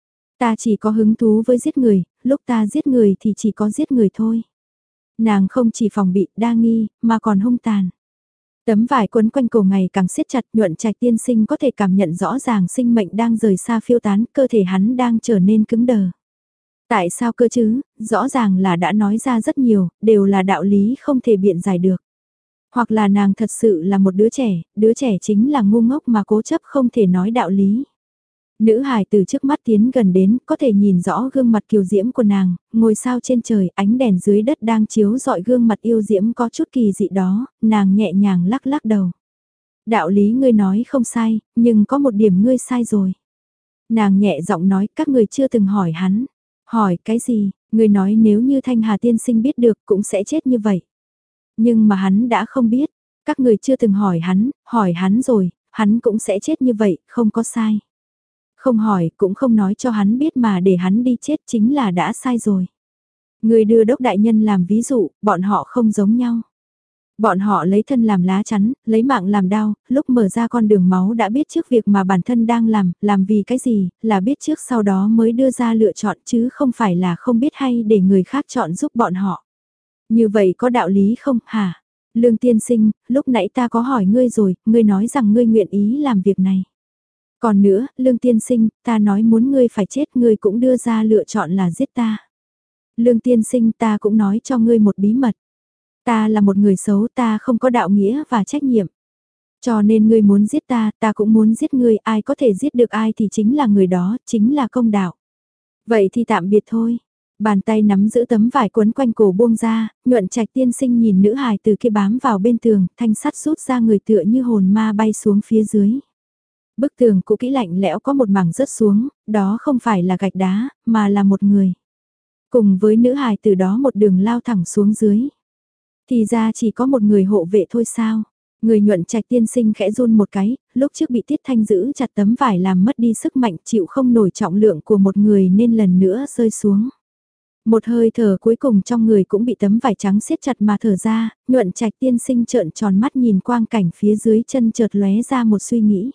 Ta chỉ có hứng thú với giết người, lúc ta giết người thì chỉ có giết người thôi. Nàng không chỉ phòng bị, đa nghi, mà còn hung tàn. Tấm vải quấn quanh cổ ngày càng siết chặt, Nhuận Trạch tiên sinh có thể cảm nhận rõ ràng sinh mệnh đang rời xa phiêu tán, cơ thể hắn đang trở nên cứng đờ. Tại sao cơ chứ, rõ ràng là đã nói ra rất nhiều, đều là đạo lý không thể biện giải được. Hoặc là nàng thật sự là một đứa trẻ, đứa trẻ chính là ngu ngốc mà cố chấp không thể nói đạo lý. Nữ hài từ trước mắt tiến gần đến, có thể nhìn rõ gương mặt kiều diễm của nàng, ngôi sao trên trời, ánh đèn dưới đất đang chiếu rọi gương mặt yêu diễm có chút kỳ dị đó, nàng nhẹ nhàng lắc lắc đầu. Đạo lý ngươi nói không sai, nhưng có một điểm ngươi sai rồi. Nàng nhẹ giọng nói các người chưa từng hỏi hắn. Hỏi cái gì, người nói nếu như Thanh Hà tiên sinh biết được cũng sẽ chết như vậy. Nhưng mà hắn đã không biết, các người chưa từng hỏi hắn, hỏi hắn rồi, hắn cũng sẽ chết như vậy, không có sai. Không hỏi cũng không nói cho hắn biết mà để hắn đi chết chính là đã sai rồi. Người đưa đốc đại nhân làm ví dụ, bọn họ không giống nhau. Bọn họ lấy thân làm lá chắn, lấy mạng làm đao, lúc mở ra con đường máu đã biết trước việc mà bản thân đang làm, làm vì cái gì, là biết trước sau đó mới đưa ra lựa chọn chứ không phải là không biết hay để người khác chọn giúp bọn họ. Như vậy có đạo lý không, hả? Lương tiên sinh, lúc nãy ta có hỏi ngươi rồi, ngươi nói rằng ngươi nguyện ý làm việc này. Còn nữa, Lương tiên sinh, ta nói muốn ngươi phải chết ngươi cũng đưa ra lựa chọn là giết ta. Lương tiên sinh ta cũng nói cho ngươi một bí mật. Ta là một người xấu, ta không có đạo nghĩa và trách nhiệm. Cho nên ngươi muốn giết ta, ta cũng muốn giết ngươi, ai có thể giết được ai thì chính là người đó, chính là công đạo. Vậy thì tạm biệt thôi. Bàn tay nắm giữ tấm vải quấn quanh cổ buông ra, Nhuận Trạch tiên sinh nhìn nữ hài từ kia bám vào bên tường, thanh sắt rút ra người tựa như hồn ma bay xuống phía dưới. Bức tường cũ kỹ lạnh lẽo có một mảng rớt xuống, đó không phải là gạch đá, mà là một người. Cùng với nữ hài từ đó một đường lao thẳng xuống dưới. Thì ra chỉ có một người hộ vệ thôi sao? Người Nhuận Trạch tiên sinh khẽ run một cái, lúc trước bị Tiết Thanh giữ chặt tấm vải làm mất đi sức mạnh chịu không nổi trọng lượng của một người nên lần nữa rơi xuống. Một hơi thở cuối cùng trong người cũng bị tấm vải trắng siết chặt mà thở ra, Nhuận Trạch tiên sinh trợn tròn mắt nhìn quang cảnh phía dưới chân chợt lóe ra một suy nghĩ.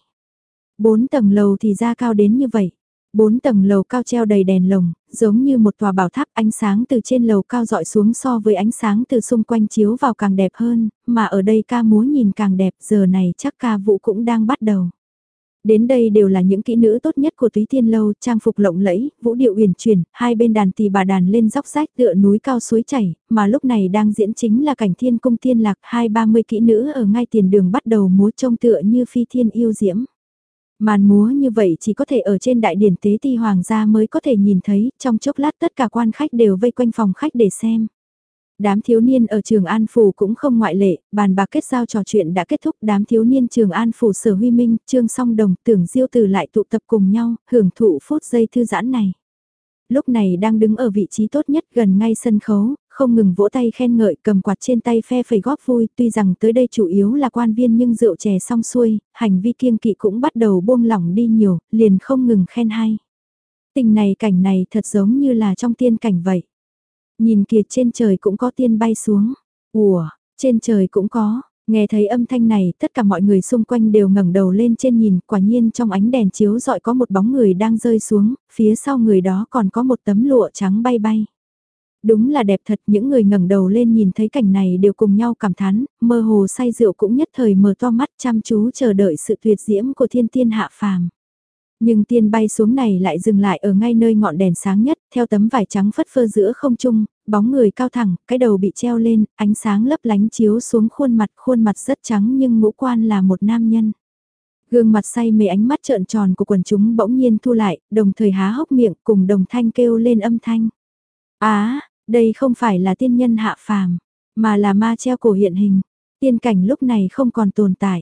Bốn tầng lầu thì ra cao đến như vậy. Bốn tầng lầu cao treo đầy đèn lồng, giống như một tòa bảo tháp, ánh sáng từ trên lầu cao dọi xuống so với ánh sáng từ xung quanh chiếu vào càng đẹp hơn, mà ở đây ca múa nhìn càng đẹp, giờ này chắc ca vũ cũng đang bắt đầu. Đến đây đều là những kỹ nữ tốt nhất của Túy Tiên Lâu, trang phục lộng lẫy, vũ điệu uyển chuyển, hai bên đàn tỳ bà đàn lên dốc rách tựa núi cao suối chảy, mà lúc này đang diễn chính là cảnh thiên cung tiên lạc, hai ba mươi kỹ nữ ở ngay tiền đường bắt đầu múa trông tựa như phi thiên yêu diễm. Màn múa như vậy chỉ có thể ở trên đại điển tế ti hoàng gia mới có thể nhìn thấy, trong chốc lát tất cả quan khách đều vây quanh phòng khách để xem. Đám thiếu niên ở Trường An Phủ cũng không ngoại lệ, bàn bạc kết giao trò chuyện đã kết thúc, đám thiếu niên Trường An Phủ Sở Huy Minh, Trương Song Đồng, Tưởng Diêu Từ lại tụ tập cùng nhau, hưởng thụ phút giây thư giãn này. Lúc này đang đứng ở vị trí tốt nhất gần ngay sân khấu, không ngừng vỗ tay khen ngợi cầm quạt trên tay phe phẩy góp vui, tuy rằng tới đây chủ yếu là quan viên nhưng rượu chè xong xuôi, hành vi kiêng kỵ cũng bắt đầu buông lỏng đi nhiều, liền không ngừng khen hay. Tình này cảnh này thật giống như là trong tiên cảnh vậy. Nhìn kìa trên trời cũng có tiên bay xuống. Ủa, trên trời cũng có. Nghe thấy âm thanh này, tất cả mọi người xung quanh đều ngẩng đầu lên trên nhìn, quả nhiên trong ánh đèn chiếu rọi có một bóng người đang rơi xuống, phía sau người đó còn có một tấm lụa trắng bay bay. Đúng là đẹp thật, những người ngẩng đầu lên nhìn thấy cảnh này đều cùng nhau cảm thán, mơ hồ say rượu cũng nhất thời mở to mắt chăm chú chờ đợi sự tuyệt diễm của thiên tiên hạ phàm. Nhưng tiên bay xuống này lại dừng lại ở ngay nơi ngọn đèn sáng nhất, theo tấm vải trắng phất phơ giữa không trung, bóng người cao thẳng, cái đầu bị treo lên, ánh sáng lấp lánh chiếu xuống khuôn mặt, khuôn mặt rất trắng nhưng ngũ quan là một nam nhân. Gương mặt say mê ánh mắt trợn tròn của quần chúng bỗng nhiên thu lại, đồng thời há hốc miệng cùng đồng thanh kêu lên âm thanh. Á, đây không phải là tiên nhân hạ phàm, mà là ma treo cổ hiện hình. Tiên cảnh lúc này không còn tồn tại.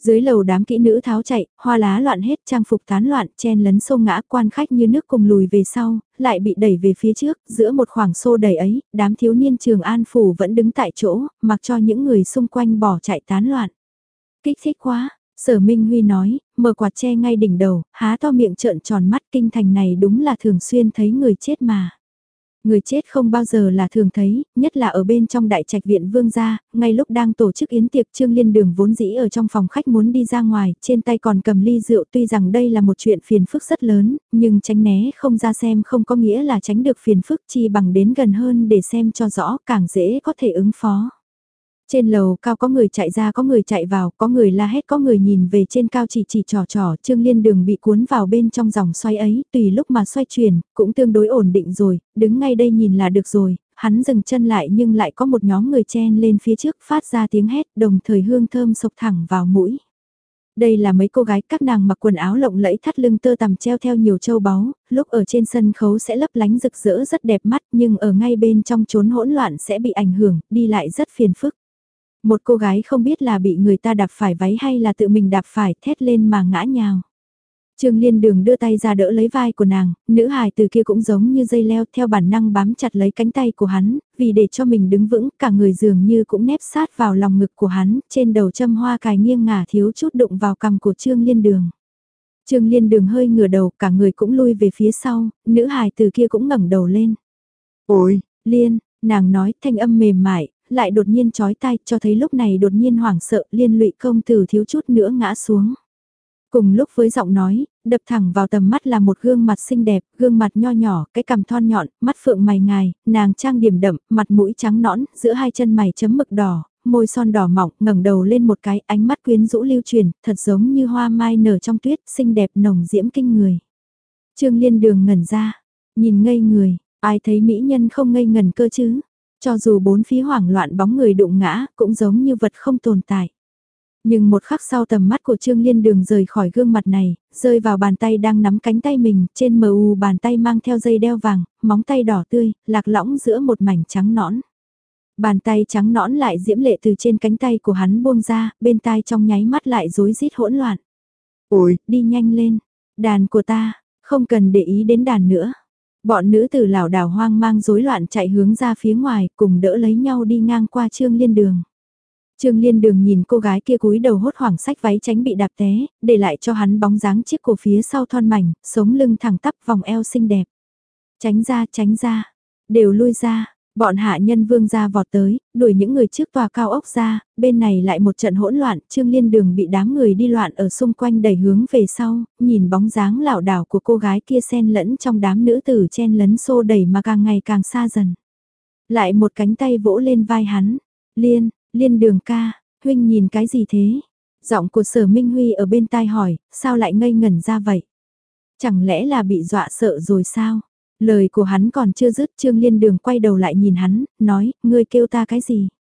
Dưới lầu đám kỹ nữ tháo chạy, hoa lá loạn hết, trang phục tán loạn, chen lấn xô ngã, quan khách như nước cùng lùi về sau, lại bị đẩy về phía trước, giữa một khoảng xô đầy ấy, đám thiếu niên Trường An Phủ vẫn đứng tại chỗ, mặc cho những người xung quanh bỏ chạy tán loạn. Kích thích quá, Sở Minh Huy nói, mở quạt che ngay đỉnh đầu, há to miệng trợn tròn mắt, kinh thành này đúng là thường xuyên thấy người chết mà. Người chết không bao giờ là thường thấy, nhất là ở bên trong đại trạch viện vương gia, ngay lúc đang tổ chức yến tiệc Trương Liên Đường vốn dĩ ở trong phòng khách muốn đi ra ngoài, trên tay còn cầm ly rượu, tuy rằng đây là một chuyện phiền phức rất lớn, nhưng tránh né không ra xem không có nghĩa là tránh được phiền phức, chi bằng đến gần hơn để xem cho rõ, càng dễ có thể ứng phó. Trên lầu cao có người chạy ra, có người chạy vào, có người la hét, có người nhìn về trên cao chỉ chỉ trò trò, Trương Liên Đường bị cuốn vào bên trong dòng xoay ấy, tùy lúc mà xoay chuyển, cũng tương đối ổn định rồi, đứng ngay đây nhìn là được rồi, hắn dừng chân lại nhưng lại có một nhóm người chen lên phía trước phát ra tiếng hét, đồng thời hương thơm sộc thẳng vào mũi. Đây là mấy cô gái, các nàng mặc quần áo lộng lẫy thắt lưng tơ tằm treo theo nhiều châu báu, lúc ở trên sân khấu sẽ lấp lánh rực rỡ rất đẹp mắt, nhưng ở ngay bên trong chốn hỗn loạn sẽ bị ảnh hưởng, đi lại rất phiền phức. Một cô gái không biết là bị người ta đạp phải váy hay là tự mình đạp phải, thét lên mà ngã nhào. Trương Liên Đường đưa tay ra đỡ lấy vai của nàng, nữ hài từ kia cũng giống như dây leo theo bản năng bám chặt lấy cánh tay của hắn, vì để cho mình đứng vững, cả người dường như cũng nép sát vào lòng ngực của hắn, trên đầu châm hoa cài nghiêng ngả thiếu chút đụng vào cằm của Trương Liên Đường. Trương Liên Đường hơi ngửa đầu, cả người cũng lui về phía sau, nữ hài từ kia cũng ngẩng đầu lên. Ôi, Liên, nàng nói thanh âm mềm mại, lại đột nhiên chói tai, cho thấy lúc này đột nhiên hoảng sợ, Liên Lụy công tử thiếu chút nữa ngã xuống. Cùng lúc với giọng nói, đập thẳng vào tầm mắt là một gương mặt xinh đẹp, gương mặt nho nhỏ, cái cằm thon nhọn, mắt phượng mày ngài, nàng trang điểm đậm, mặt mũi trắng nõn, giữa hai chân mày chấm mực đỏ, môi son đỏ mỏng, ngẩng đầu lên một cái, ánh mắt quyến rũ lưu truyền, thật giống như hoa mai nở trong tuyết, xinh đẹp nồng diễm kinh người. Trương Liên Đường ngẩn ra, nhìn ngây người, ai thấy mỹ nhân không ngây ngần cơ chứ? Cho dù bốn phía hoảng loạn bóng người đụng ngã, cũng giống như vật không tồn tại. Nhưng một khắc sau tầm mắt của Trương Liên Đường rời khỏi gương mặt này, rơi vào bàn tay đang nắm cánh tay mình, trên mờ u bàn tay mang theo dây đeo vàng, móng tay đỏ tươi, lạc lõng giữa một mảnh trắng nõn. Bàn tay trắng nõn lại diễm lệ từ trên cánh tay của hắn buông ra, bên tai trong nháy mắt lại rối rít hỗn loạn. Ôi, đi nhanh lên, đàn của ta, không cần để ý đến đàn nữa. Bọn nữ tử lảo đảo hoang mang rối loạn chạy hướng ra phía ngoài, cùng đỡ lấy nhau đi ngang qua Trương Liên Đường. Trương Liên Đường nhìn cô gái kia cúi đầu hốt hoảng xách váy tránh bị đạp té, để lại cho hắn bóng dáng chiếc cổ phía sau thon mảnh, sống lưng thẳng tắp vòng eo xinh đẹp. Tránh ra, tránh ra, đều lui ra, bọn hạ nhân vương gia vọt tới, đuổi những người trước tòa cao ốc ra, bên này lại một trận hỗn loạn, Trương Liên Đường bị đám người đi loạn ở xung quanh đẩy hướng về sau, nhìn bóng dáng lảo đảo của cô gái kia xen lẫn trong đám nữ tử chen lấn xô đẩy mà càng ngày càng xa dần. Lại một cánh tay vỗ lên vai hắn, Liên, Liên Đường ca, huynh nhìn cái gì thế? Giọng của Sở Minh Huy ở bên tai hỏi, sao lại ngây ngẩn ra vậy? Chẳng lẽ là bị dọa sợ rồi sao? Lời của hắn còn chưa dứt, Trương Liên Đường quay đầu lại nhìn hắn, nói, ngươi kêu ta cái gì?